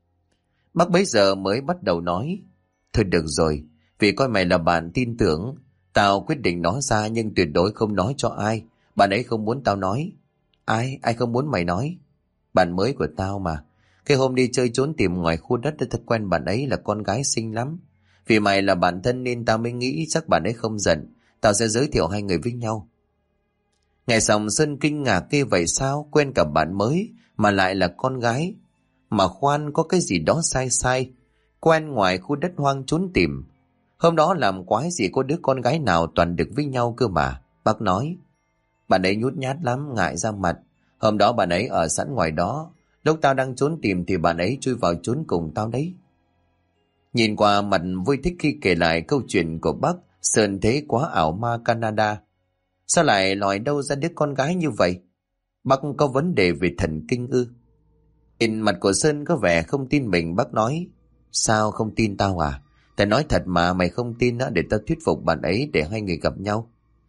Bác bấy giờ mới bắt đầu nói: thôi được rồi, vì coi mày là bạn tin tưởng, tao quyết định nói ra, nhưng tuyệt đối không nói cho ai. Bạn ấy không muốn tao nói. Ai không muốn mày nói? Bạn mới của tao mà. Cái hôm đi chơi trốn tìm ngoài khu đất đã thật quen bạn ấy, là con gái xinh lắm. Vì mày là bạn thân nên tao mới nghĩ chắc bạn ấy không giận, tao sẽ giới thiệu hai người với nhau. Nghe xong Sơn kinh ngạc kia, vậy sao quen cả bạn mới mà lại là con gái? Mà khoan, có cái gì đó sai sai. Quen ngoài khu đất hoang trốn tìm. Hôm đó làm quái gì có đứa con gái nào toàn được với nhau cơ mà. Bác nói: bạn ấy nhút nhát lắm, ngại ra mặt. Hôm đó bạn ấy ở sẵn ngoài đó, lúc tao đang trốn tìm thì bạn ấy chui vào trốn cùng tao đấy. Nhìn qua mặt vui thích khi kể lại câu chuyện của bác, Sơn thấy quá ảo ma Canada. Sao lại lòi đâu ra đứa con gái như vậy? Bác có vấn đề về thần kinh ư? Nhìn mặt của Sơn có vẻ không tin mình, bác nói: sao không tin tao à? Tao nói thật mà, mày không tin á, để tao thuyết phục bạn ấy để hai người gặp nhau.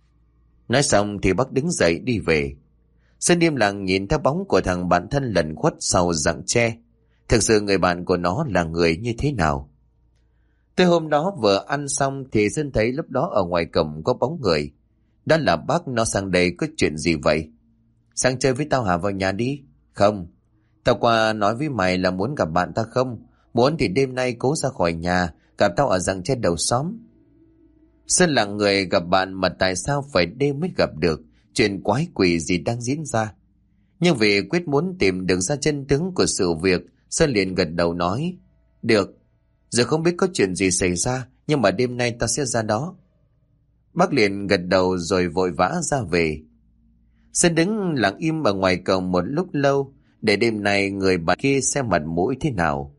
Nói xong thì bác đứng dậy đi về. Sơn im lặng nhìn theo bóng của thằng bạn thân lẩn khuất sau rặng tre. Thực sự người bạn của nó là người như thế nào? Tới hôm đó vừa ăn xong thì Sơn thấy lúc đó ở ngoài cổng có bóng người. Đó là bác. Nó sang đây có chuyện gì vậy? Sang chơi với tao hả? Vào nhà đi. Không, tao qua nói với mày là muốn gặp bạn ta không? Muốn thì đêm nay cố ra khỏi nhà, gặp tao ở rặng tre đầu xóm. Sơn lặng người, gặp bạn mà tại sao phải đêm mới gặp được? Chuyện quái quỷ gì đang diễn ra? Nhưng vì quyết muốn tìm được ra chân tướng của sự việc, Sơn liền gật đầu nói: được, giờ không biết có chuyện gì xảy ra, nhưng mà đêm nay ta sẽ ra đó. Bác liền gật đầu rồi vội vã ra về. Sơn đứng lặng im ở ngoài cổng một lúc lâu, để đêm nay người bạn kia xem mặt mũi thế nào.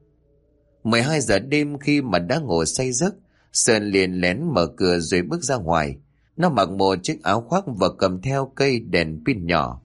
12 giờ đêm, khi mà đã ngủ say giấc, Sơn liền lén mở cửa rồi bước ra ngoài. Nó mặc một chiếc áo khoác và cầm theo cây đèn pin nhỏ.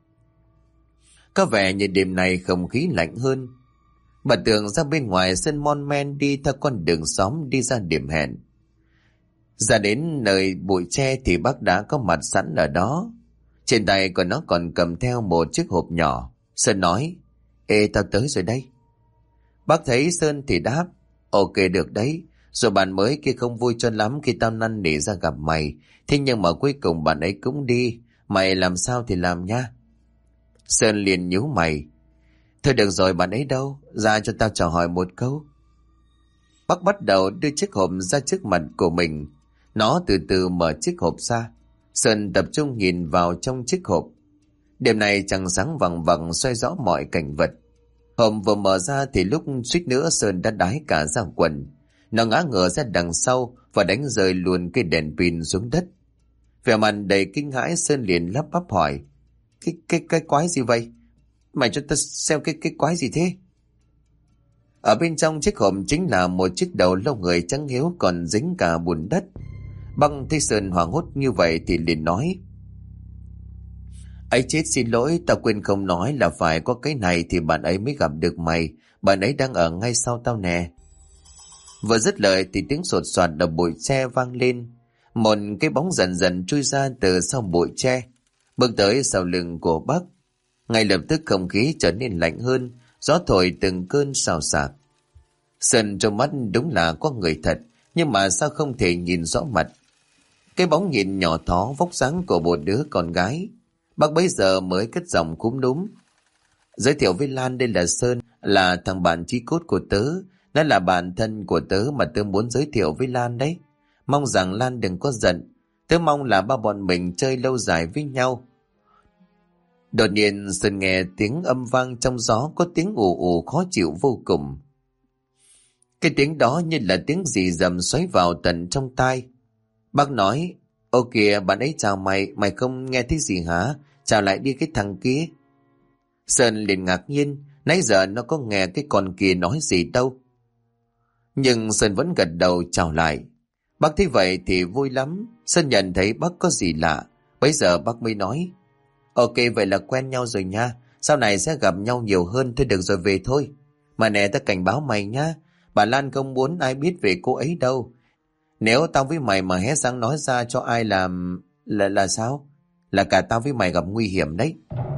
Có vẻ như đêm nay không khí lạnh hơn. Bà Tường ra bên ngoài Sơn mon men đi theo con đường xóm đi ra điểm hẹn. Ra đến nơi bụi tre thì bác đã có mặt sẵn ở đó. Trên tay của nó còn cầm theo một chiếc hộp nhỏ. Sơn nói: ê, tao tới rồi đây. Bác thấy Sơn thì đáp: ok, được đấy. Rồi bạn mới kia không vui cho lắm khi tao năn nỉ ra gặp mày. Thế nhưng mà cuối cùng bạn ấy cũng đi. Mày làm sao thì làm nha. Sơn liền nhíu mày: thôi được rồi, bạn ấy đâu? Ra cho tao chào hỏi một câu. Bác bắt đầu đưa chiếc hộp ra trước mặt của mình. Nó từ từ mở chiếc hộp ra. Sơn tập trung nhìn vào trong chiếc hộp. Đêm nay trăng sáng vằng vằng soi rõ mọi cảnh vật. Hộp vừa mở ra thì lúc suýt nữa Sơn đã đái cả ra quần. Nó ngã ngửa ra đằng sau và đánh rơi luôn cái đèn pin xuống đất. Vẻ mặt đầy kinh hãi, Sơn liền lắp bắp hỏi: Cái quái gì vậy? Mày cho tao xem cái quái gì thế? Ở bên trong chiếc hộp chính là một chiếc đầu lâu người trắng hiếu còn dính cả bùn đất. Băng thấy Sơn hoảng hốt như vậy thì liền nói: ấy chết, xin lỗi, tao quên không nói là phải có cái này thì bạn ấy mới gặp được mày. Bạn ấy đang ở ngay sau tao nè. Vừa dứt lời thì tiếng sột soạt ở bụi tre vang lên. Một cái bóng dần dần chui ra từ sau bụi tre, bước tới sau lưng của bác. Ngay lập tức không khí trở nên lạnh hơn, gió thổi từng cơn xào xạc. Sơn trong mắt đúng là có người thật, nhưng mà sao không thể nhìn rõ mặt. Cái bóng nhìn nhỏ thó vóc dáng của một đứa con gái. Bác bấy giờ mới cất giọng cúm núm: giới thiệu với Lan, đây là Sơn, là thằng bạn chí cốt của tớ. Nó là bạn thân của tớ mà tớ muốn giới thiệu với Lan đấy. Mong rằng Lan đừng có giận. Tớ mong là ba bọn mình chơi lâu dài với nhau. Đột nhiên Sơn nghe tiếng âm vang trong gió, có tiếng ù ù khó chịu vô cùng. Cái tiếng đó như là tiếng gì rầm xoáy vào tận trong tai. Bác nói: ô kìa, bạn ấy chào mày, mày không nghe thấy gì hả? Chào lại đi cái thằng kia. Sơn liền ngạc nhiên, nãy giờ nó có nghe cái con kia nói gì đâu. Nhưng Sơn vẫn gật đầu chào lại. Bác thấy vậy thì vui lắm. Sơn nhận thấy bác có gì lạ. Bây giờ bác mới nói: ok, vậy là quen nhau rồi nha. Sau này sẽ gặp nhau nhiều hơn. Thôi được rồi, về thôi. Mà nè, ta cảnh báo mày nhá, bà Lan không muốn ai biết về cô ấy đâu. Nếu tao với mày mà hé răng nói ra cho ai làm là sao? Là cả tao với mày gặp nguy hiểm đấy.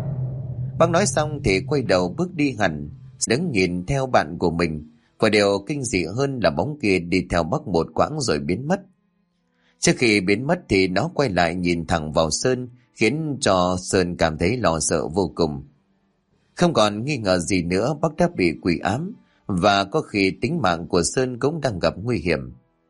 Bác nói xong thì quay đầu bước đi hẳn, đứng nhìn theo bạn của mình. Và điều kinh dị hơn là bóng kia đi theo Bắc một quãng rồi biến mất. Trước khi biến mất thì nó quay lại nhìn thẳng vào Sơn, khiến cho Sơn cảm thấy lo sợ vô cùng. Không còn nghi ngờ gì nữa, bác đã bị quỷ ám, và có khi tính mạng của Sơn cũng đang gặp nguy hiểm.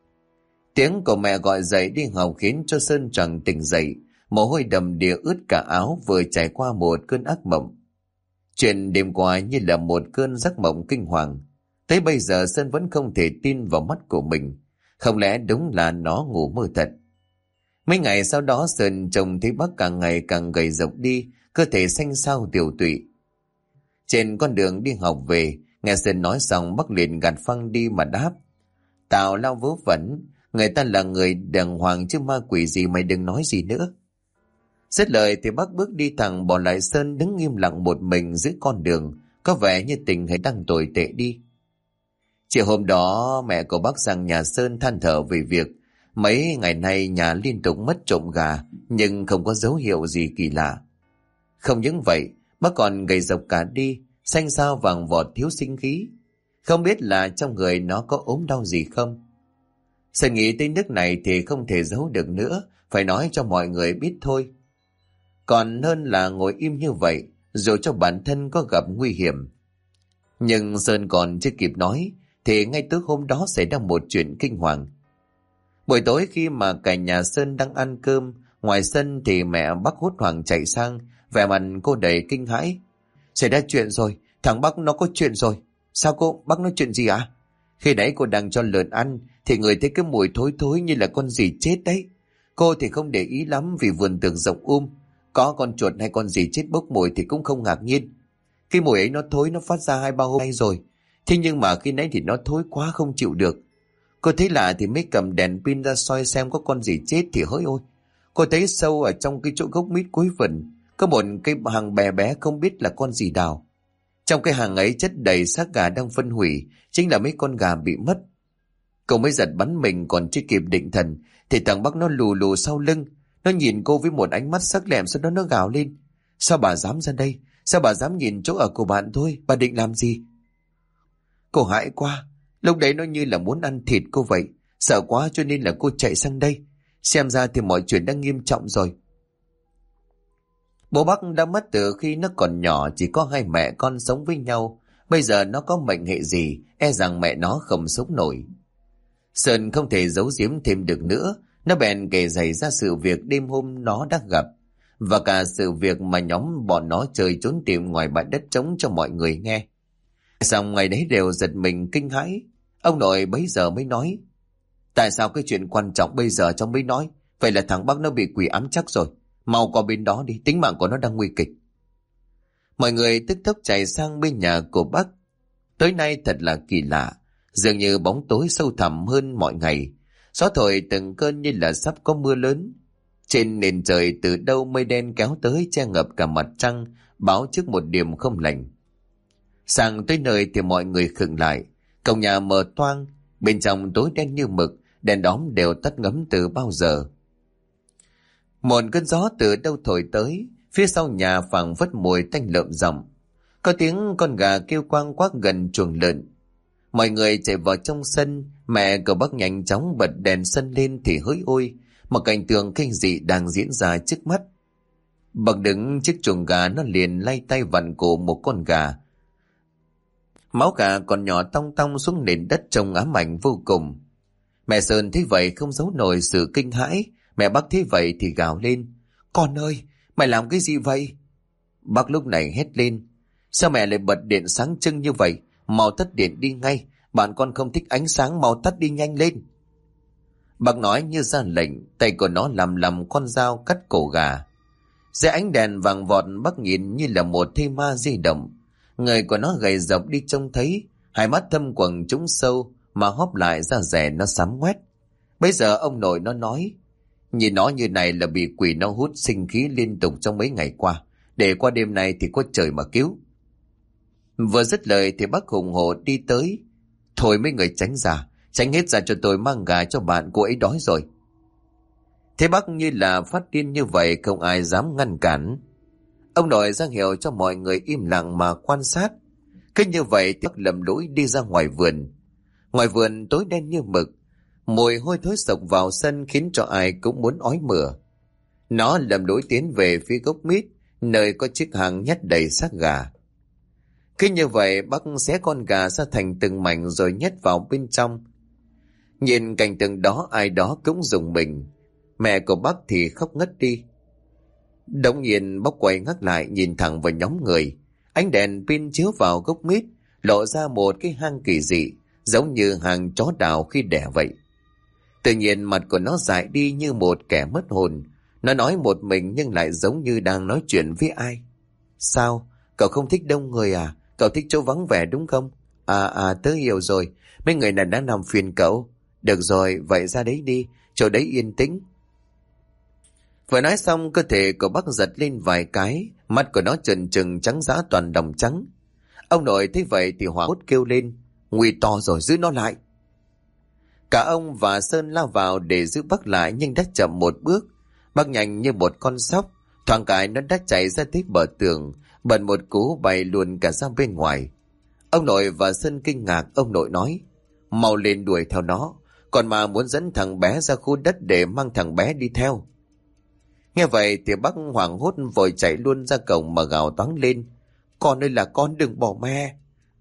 Tiếng của mẹ gọi dậy đi học khiến cho Sơn choàng tỉnh dậy, mồ hôi đầm đìa ướt cả áo, vừa trải qua một cơn ác mộng. Chuyện đêm qua như là một cơn giấc mộng kinh hoàng. Tới bây giờ Sơn vẫn không thể tin vào mắt của mình. Không lẽ đúng là nó ngủ mơ thật? Mấy ngày sau đó Sơn trông thấy bác càng ngày càng gầy rộc đi, cơ thể xanh xao tiều tụy. Trên con đường đi học về, nghe Sơn nói xong bác liền gạt phăng đi mà đáp: Tao lao vớ vẩn, người ta là người đàng hoàng chứ ma quỷ gì, mày đừng nói gì nữa. Dứt lời thì bác bước đi thẳng, bỏ lại Sơn đứng im lặng một mình giữa con đường, có vẻ như tình hình đang tồi tệ đi. Chiều hôm đó mẹ của bác sang nhà Sơn than thở về việc mấy ngày nay nhà liên tục mất trộm gà, nhưng không có dấu hiệu gì kỳ lạ. Không những vậy, bác còn gầy rộc cả đi, xanh xao vàng vọt thiếu sinh khí. Không biết là trong người nó có ốm đau gì không? Sơn nghĩ tới nước này thì không thể giấu được nữa, phải nói cho mọi người biết thôi. Còn hơn là ngồi im như vậy, dù cho bản thân có gặp nguy hiểm. Nhưng Sơn còn chưa kịp nói, thì ngay từ hôm đó xảy ra một chuyện kinh hoàng. Buổi tối khi mà cả nhà Sơn đang ăn cơm, ngoài sân thì mẹ bác hốt hoảng chạy sang, vẻ mặt cô đầy kinh hãi. Xảy ra chuyện rồi, thằng Bắc nó có chuyện rồi. Sao cô, bác nói chuyện gì ạ? Khi nãy cô đang cho lợn ăn, thì người thấy cái mùi thối thối như là con gì chết đấy. Cô thì không để ý lắm vì vườn tường rộng có con chuột hay con gì chết bốc mùi thì cũng không ngạc nhiên. Cái mùi ấy nó thối, nó phát ra 2-3 hôm nay rồi. Thế nhưng mà khi nãy thì nó thối quá không chịu được. Cô thấy lạ thì mới cầm đèn pin ra soi xem có con gì chết thì hỡi ôi. Cô thấy sâu ở trong cái chỗ gốc mít cuối vườn, có một cái hàng bé bé không biết là con gì đào. Trong cái hàng ấy chất đầy xác gà đang phân hủy, chính là mấy con gà bị mất. Cô mới giật bắn mình, còn chưa kịp định thần thì thằng Bắc nó lù lù sau lưng. Nó nhìn cô với một ánh mắt sắc lẹm, sau đó nó gào lên: Sao bà dám ra đây? Sao bà dám nhìn chỗ ở của bạn thôi? Bà định làm gì? Cô hãi quá. Lúc đấy nó như là muốn ăn thịt cô vậy. Sợ quá cho nên là cô chạy sang đây. Xem ra thì mọi chuyện đã nghiêm trọng rồi. Bố Bắc đã mất từ khi nó còn nhỏ, chỉ có hai mẹ con sống với nhau. Bây giờ nó có mệnh hệ gì, e rằng mẹ nó không sống nổi. Sơn không thể giấu giếm thêm được nữa. Nó bèn kể xảy ra sự việc đêm hôm nó đã gặp, và cả sự việc mà nhóm bọn nó chơi trốn tìm ngoài bãi đất trống cho mọi người nghe. Xong ngày đấy đều giật mình kinh hãi. Ông nội bấy giờ mới nói: Tại sao cái chuyện quan trọng bây giờ cháu mới nói? Vậy là thằng Bắc nó bị quỷ ám chắc rồi. Mau qua bên đó đi, tính mạng của nó đang nguy kịch. Mọi người tức tốc chạy sang bên nhà của Bắc. Tối nay thật là kỳ lạ, dường như bóng tối sâu thẳm hơn mọi ngày. Gió thổi từng cơn như là sắp có mưa lớn. Trên nền trời từ đâu mây đen kéo tới che ngập cả mặt trăng, báo trước một điểm không lành. Sang tới nơi thì mọi người khựng lại. Cổng nhà mở toang, bên trong tối đen như mực, đèn đóm đều tắt ngấm từ bao giờ. Một cơn gió từ đâu thổi tới, phía sau nhà phảng phất mùi tanh lợm giọng. Có tiếng con gà kêu quang quác gần chuồng lợn. Mọi người chạy vào trong sân, mẹ của bác nhanh chóng bật đèn sân lên thì hỡi ôi, một cảnh tượng kinh dị đang diễn ra trước mắt. Bác đứng trước chuồng gà, nó liền lay tay vặn cổ một con gà. Máu gà còn nhỏ tong tong xuống nền đất trông ám ảnh vô cùng. Mẹ Sơn thấy vậy không giấu nổi sự kinh hãi. Mẹ bác thấy vậy thì gào lên: Con ơi, mày làm cái gì vậy? Bác lúc này hét lên: Sao mẹ lại bật điện sáng trưng như vậy? Mau tắt điện đi ngay, bạn con không thích ánh sáng, mau tắt đi nhanh lên. Bác nói như ra lệnh, tay của nó làm con dao cắt cổ gà. Dưới ánh đèn vàng vọt, bác nhìn như là một thây ma di động. Người của nó gầy rộc đi trông thấy, hai mắt thâm quầng trũng sâu mà hóp lại da rẻ nó xám ngoét. Bây giờ ông nội nó nói: Nhìn nó như này là bị quỷ nó hút sinh khí liên tục trong mấy ngày qua, để qua đêm nay thì có trời mà cứu. Vừa dứt lời thì bác hùng hổ đi tới: Thôi mấy người tránh ra, Tránh hết ra cho tôi, mang gà cho bạn, cô ấy đói rồi. Thế Bắc như là phát điên như vậy, không ai dám ngăn cản. Ông nội ra hiệu cho mọi người im lặng mà quan sát. Cứ như vậy thì Bắc lầm lũi đi ra ngoài vườn. Ngoài vườn tối đen như mực, mùi hôi thối sộc vào sân khiến cho ai cũng muốn ói mửa. Nó lầm lũi tiến về phía gốc mít, nơi có chiếc hang nhét đầy xác gà. Cứ như vậy Bắc xé con gà ra thành từng mảnh rồi nhét vào bên trong. Nhìn cảnh tượng đó, ai đó cũng rùng mình. Mẹ của Bắc thì khóc ngất đi. Đống nhiên Bắc quay ngắt lại nhìn thẳng vào nhóm người. Ánh đèn pin chiếu vào gốc mít, lộ ra một cái hang kỳ dị, giống như hang chó đào khi đẻ vậy. Tự nhiên mặt của nó dại đi như một kẻ mất hồn. Nó nói một mình nhưng lại giống như đang nói chuyện với ai. Sao? Cậu không thích đông người à? Cậu thích chỗ vắng vẻ đúng không? Tớ hiểu rồi. Mấy người này đang làm phiền cậu. Được rồi, vậy ra đấy đi, chỗ đấy yên tĩnh. Vừa nói xong, cơ thể của Bắc giật lên vài cái, mắt của nó trừng trừng trắng dã toàn đồng trắng. Ông nội thấy vậy thì hoảng hốt kêu lên, nguy to rồi, giữ nó lại. Cả ông và Sơn lao vào để giữ Bắc lại nhưng đã chậm một bước. Bắc nhanh như một con sóc, thoáng cái nó đã chạy ra tới bờ tường, bật một cú bay luôn cả ra bên ngoài. Ông nội và Sơn kinh ngạc, ông nội nói, mau lên đuổi theo nó, còn mà muốn dẫn thằng bé ra khu đất để mang thằng bé đi theo. Nghe vậy thì Bắc hoảng hốt vội chạy luôn ra cổng mà gào toáng lên, con ơi là con, đừng bỏ mẹ.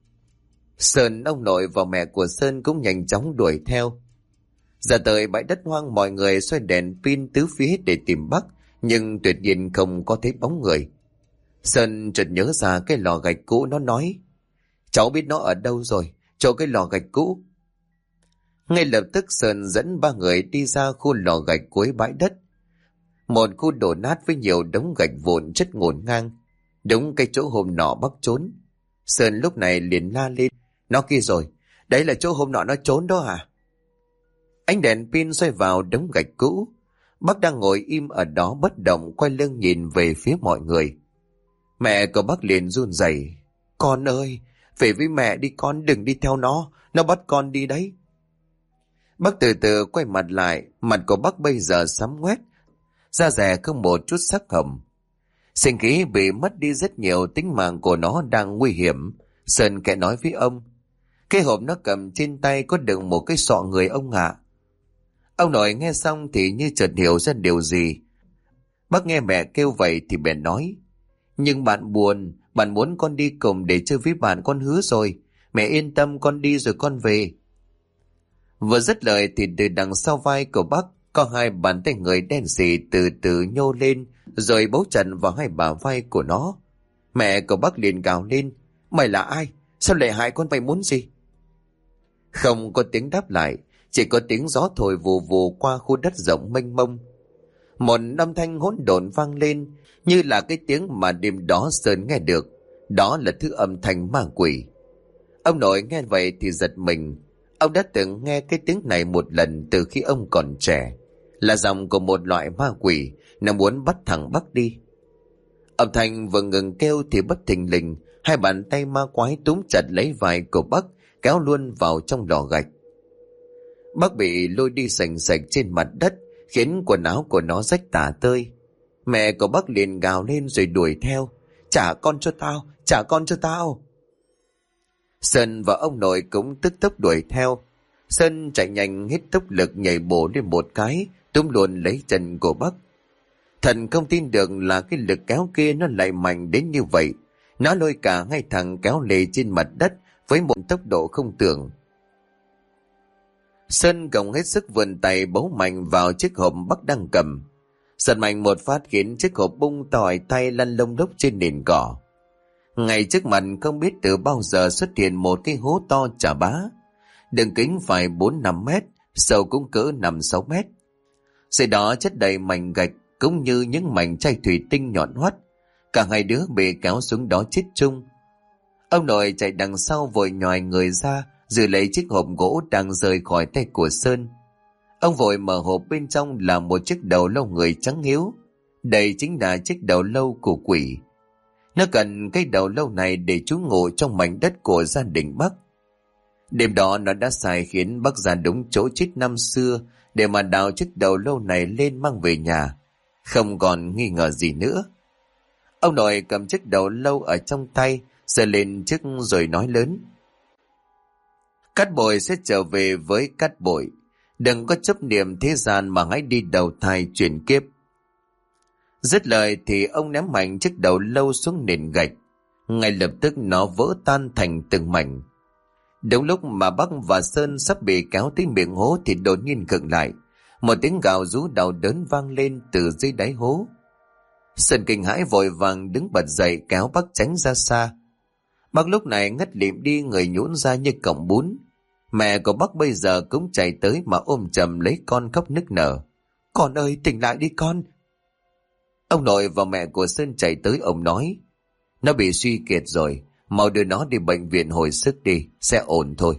Sơn, ông nội và mẹ của Sơn cũng nhanh chóng đuổi theo. Ra tới bãi đất hoang, mọi người xoay đèn pin tứ phía để tìm Bắc, nhưng tuyệt nhiên không có thấy bóng người. Sơn chợt nhớ ra cái lò gạch cũ, nó nói, cháu biết nó ở đâu rồi, chỗ cái lò gạch cũ. Ngay lập tức Sơn dẫn ba người đi ra khu lò gạch cuối bãi đất. Một khu đổ nát với nhiều đống gạch vụn chất ngổn ngang, đúng cái chỗ hôm nọ Bắc trốn. Sơn lúc này liền la lên, nó kia rồi, đấy là chỗ hôm nọ nó trốn đó à? Ánh đèn pin xoay vào đống gạch cũ. Bắc đang ngồi im ở đó bất động, quay lưng nhìn về phía mọi người. Mẹ của Bắc liền run rẩy, con ơi, về với mẹ đi con, đừng đi theo nó bắt con đi đấy. Bắc từ từ quay mặt lại, mặt của Bắc bây giờ xám ngoét, da dẻ không một chút sắc hồng. Sinh khí bị mất đi rất nhiều, tính mạng của nó đang nguy hiểm. Sơn kẻ nói với ông, cái hộp nó cầm trên tay có đựng một cái sọ người ông ạ. Ông nội nghe xong thì như chợt hiểu ra điều gì. Bác nghe mẹ kêu vậy thì bèn nói, nhưng bạn buồn, bạn muốn con đi cùng để chơi với bạn, con hứa rồi. Mẹ yên tâm, con đi rồi con về. Vừa dứt lời thì từ đằng sau vai của bác có hai bàn tay người đen sì từ từ nhô lên, rồi bấu chặt vào hai bả vai của nó. Mẹ của bác liền gào lên, mày là ai? Sao lại hại con, mày muốn gì? Không có tiếng đáp lại, chỉ có tiếng gió thổi vù vù qua khu đất rộng mênh mông. Một âm thanh hỗn độn vang lên, như là cái tiếng mà đêm đó Sơn nghe được. Đó là thứ âm thanh ma quỷ. Ông nội nghe vậy thì giật mình. Ông đã từng nghe cái tiếng này một lần từ khi ông còn trẻ, là giọng của một loại ma quỷ, nó muốn bắt thằng Bắc đi. Âm thanh vừa ngừng kêu thì bất thình lình, hai bàn tay ma quái túm chặt lấy vai của Bắc, kéo luôn vào trong lò gạch. Bắc bị lôi đi sành sạch trên mặt đất, khiến quần áo của nó rách tả tơi. Mẹ của Bắc liền gào lên rồi đuổi theo, trả con cho tao, trả con cho tao. Sơn và ông nội cũng tức tốc đuổi theo. Sơn chạy nhanh hết tốc lực nhảy bổ lên một cái, túm luôn lấy chân của Bắc. Thần không tin được là cái lực kéo kia nó lại mạnh đến như vậy. Nó lôi cả hai thằng kéo lê trên mặt đất với một tốc độ không tưởng. Sơn gồng hết sức vươn tay bấu mạnh vào chiếc hộp Bắc đang cầm. Giật mạnh một phát khiến chiếc hộp bung tỏi tay lăn lông lốc trên nền cỏ. Ngay trước mặt không biết từ bao giờ xuất hiện một cái hố to chà bá. Đường kính phải 4-5 mét, sâu cũng cỡ 5-6 mét. Dưới đó chất đầy mảnh gạch cũng như những mảnh chai thủy tinh nhọn hoắt. Cả hai đứa bị kéo xuống đó chết chung. Ông nội chạy đằng sau vội nhòi người ra, giữ lấy chiếc hộp gỗ đang rời khỏi tay của Sơn. Ông vội mở hộp, bên trong là một chiếc đầu lâu người trắng hiếu. Đây chính là chiếc đầu lâu của quỷ. Nó cần cái đầu lâu này để trú ngụ trong mảnh đất của gia đình Bắc. Đêm đó nó đã sai khiến bác ra đúng chỗ chết năm xưa để mà đào chiếc đầu lâu này lên mang về nhà. Không còn nghi ngờ gì nữa. Ông nội cầm chiếc đầu lâu ở trong tay, giơ lên trước rồi nói lớn: Cát bội sẽ trở về với cát bội. Đừng có chấp niệm thế gian mà hãy đi đầu thai chuyển kiếp. Dứt lời thì ông ném mạnh chiếc đầu lâu xuống nền gạch. Ngay lập tức nó vỡ tan thành từng mảnh. Đúng lúc mà Bắc và Sơn sắp bị kéo tới miệng hố thì đột nhiên khựng lại. Một tiếng gào rú đau đớn vang lên từ dưới đáy hố. Sơn kinh hãi vội vàng đứng bật dậy kéo Bắc tránh ra xa. Bắc lúc này ngất lịm đi, người nhũn ra như cọng bún. Mẹ của Bắc bây giờ cũng chạy tới mà ôm chầm lấy con khóc nức nở: Con ơi, tỉnh lại đi con. Ông nội và mẹ của Sơn chạy tới, ông nói: Nó bị suy kiệt rồi, mau đưa nó đi bệnh viện hồi sức đi, sẽ ổn thôi.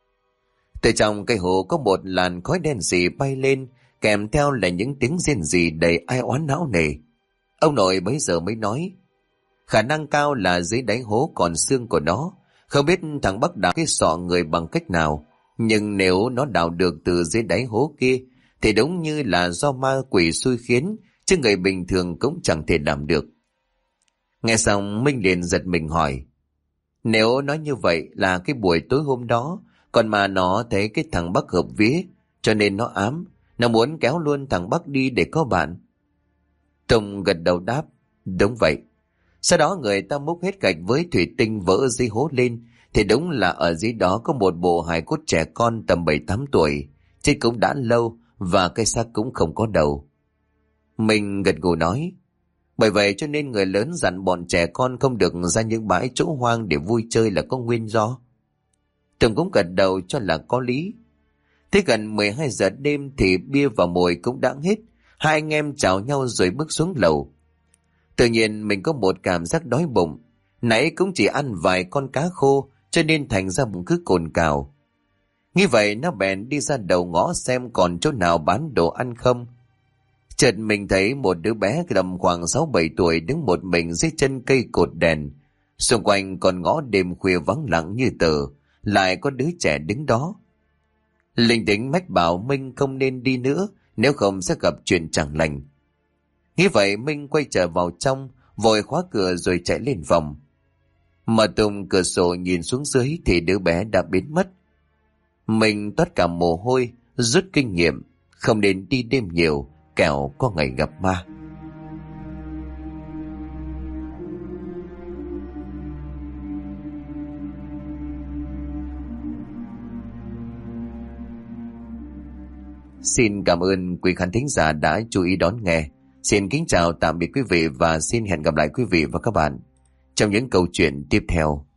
Từ trong cây hồ có một làn khói đen xì bay lên, kèm theo là những tiếng rên rỉ đầy ai oán não nề. Ông nội bấy giờ mới nói: Khả năng cao là dưới đáy hố còn xương của nó. Không biết thằng Bắc đào cái sọ người bằng cách nào, nhưng nếu nó đào được từ dưới đáy hố kia thì đúng như là do ma quỷ xui khiến, chứ người bình thường cũng chẳng thể làm được. Nghe xong Minh liền giật mình hỏi: Nếu nói như vậy là cái buổi tối hôm đó, còn mà nó thấy cái thằng Bắc hợp vía, cho nên nó ám, nó muốn kéo luôn thằng Bắc đi để có bạn. Tùng gật đầu đáp: Đúng vậy. Sau đó người ta múc hết gạch với thủy tinh vỡ dưới hố lên, thì đúng là ở dưới đó có một bộ hài cốt trẻ con tầm 7-8 tuổi, chết cũng đã lâu và cái xác cũng không có đầu. Mình gật gù nói: Bởi vậy cho nên người lớn dặn bọn trẻ con không được ra những bãi chỗ hoang để vui chơi là có nguyên do. Tùng cũng gật đầu cho là có lý. Thế gần 12 giờ đêm thì bia và mồi cũng đã hết. Hai anh em chào nhau rồi bước xuống lầu. Tự nhiên mình có một cảm giác đói bụng. Nãy cũng chỉ ăn vài con cá khô, cho nên thành ra bụng cứ cồn cào. Nghĩ vậy nó bèn đi ra đầu ngõ xem còn chỗ nào bán đồ ăn không. Chợt mình thấy một đứa bé tầm khoảng 6-7 tuổi đứng một mình dưới chân cây cột đèn. Xung quanh còn ngõ đêm khuya vắng lặng như tờ, lại có đứa trẻ đứng đó. Linh tính mách bảo Minh không nên đi nữa, nếu không sẽ gặp chuyện chẳng lành. Nghĩ vậy Minh quay trở vào trong, vội khóa cửa rồi chạy lên phòng. Mở tung cửa sổ nhìn xuống dưới thì đứa bé đã biến mất. Mình toát cả mồ hôi, rút kinh nghiệm, không nên đi đêm nhiều, kẻo có ngày gặp ma. Xin cảm ơn quý khán thính giả đã chú ý đón nghe. Xin kính chào tạm biệt quý vị và xin hẹn gặp lại quý vị và các bạn trong những câu chuyện tiếp theo.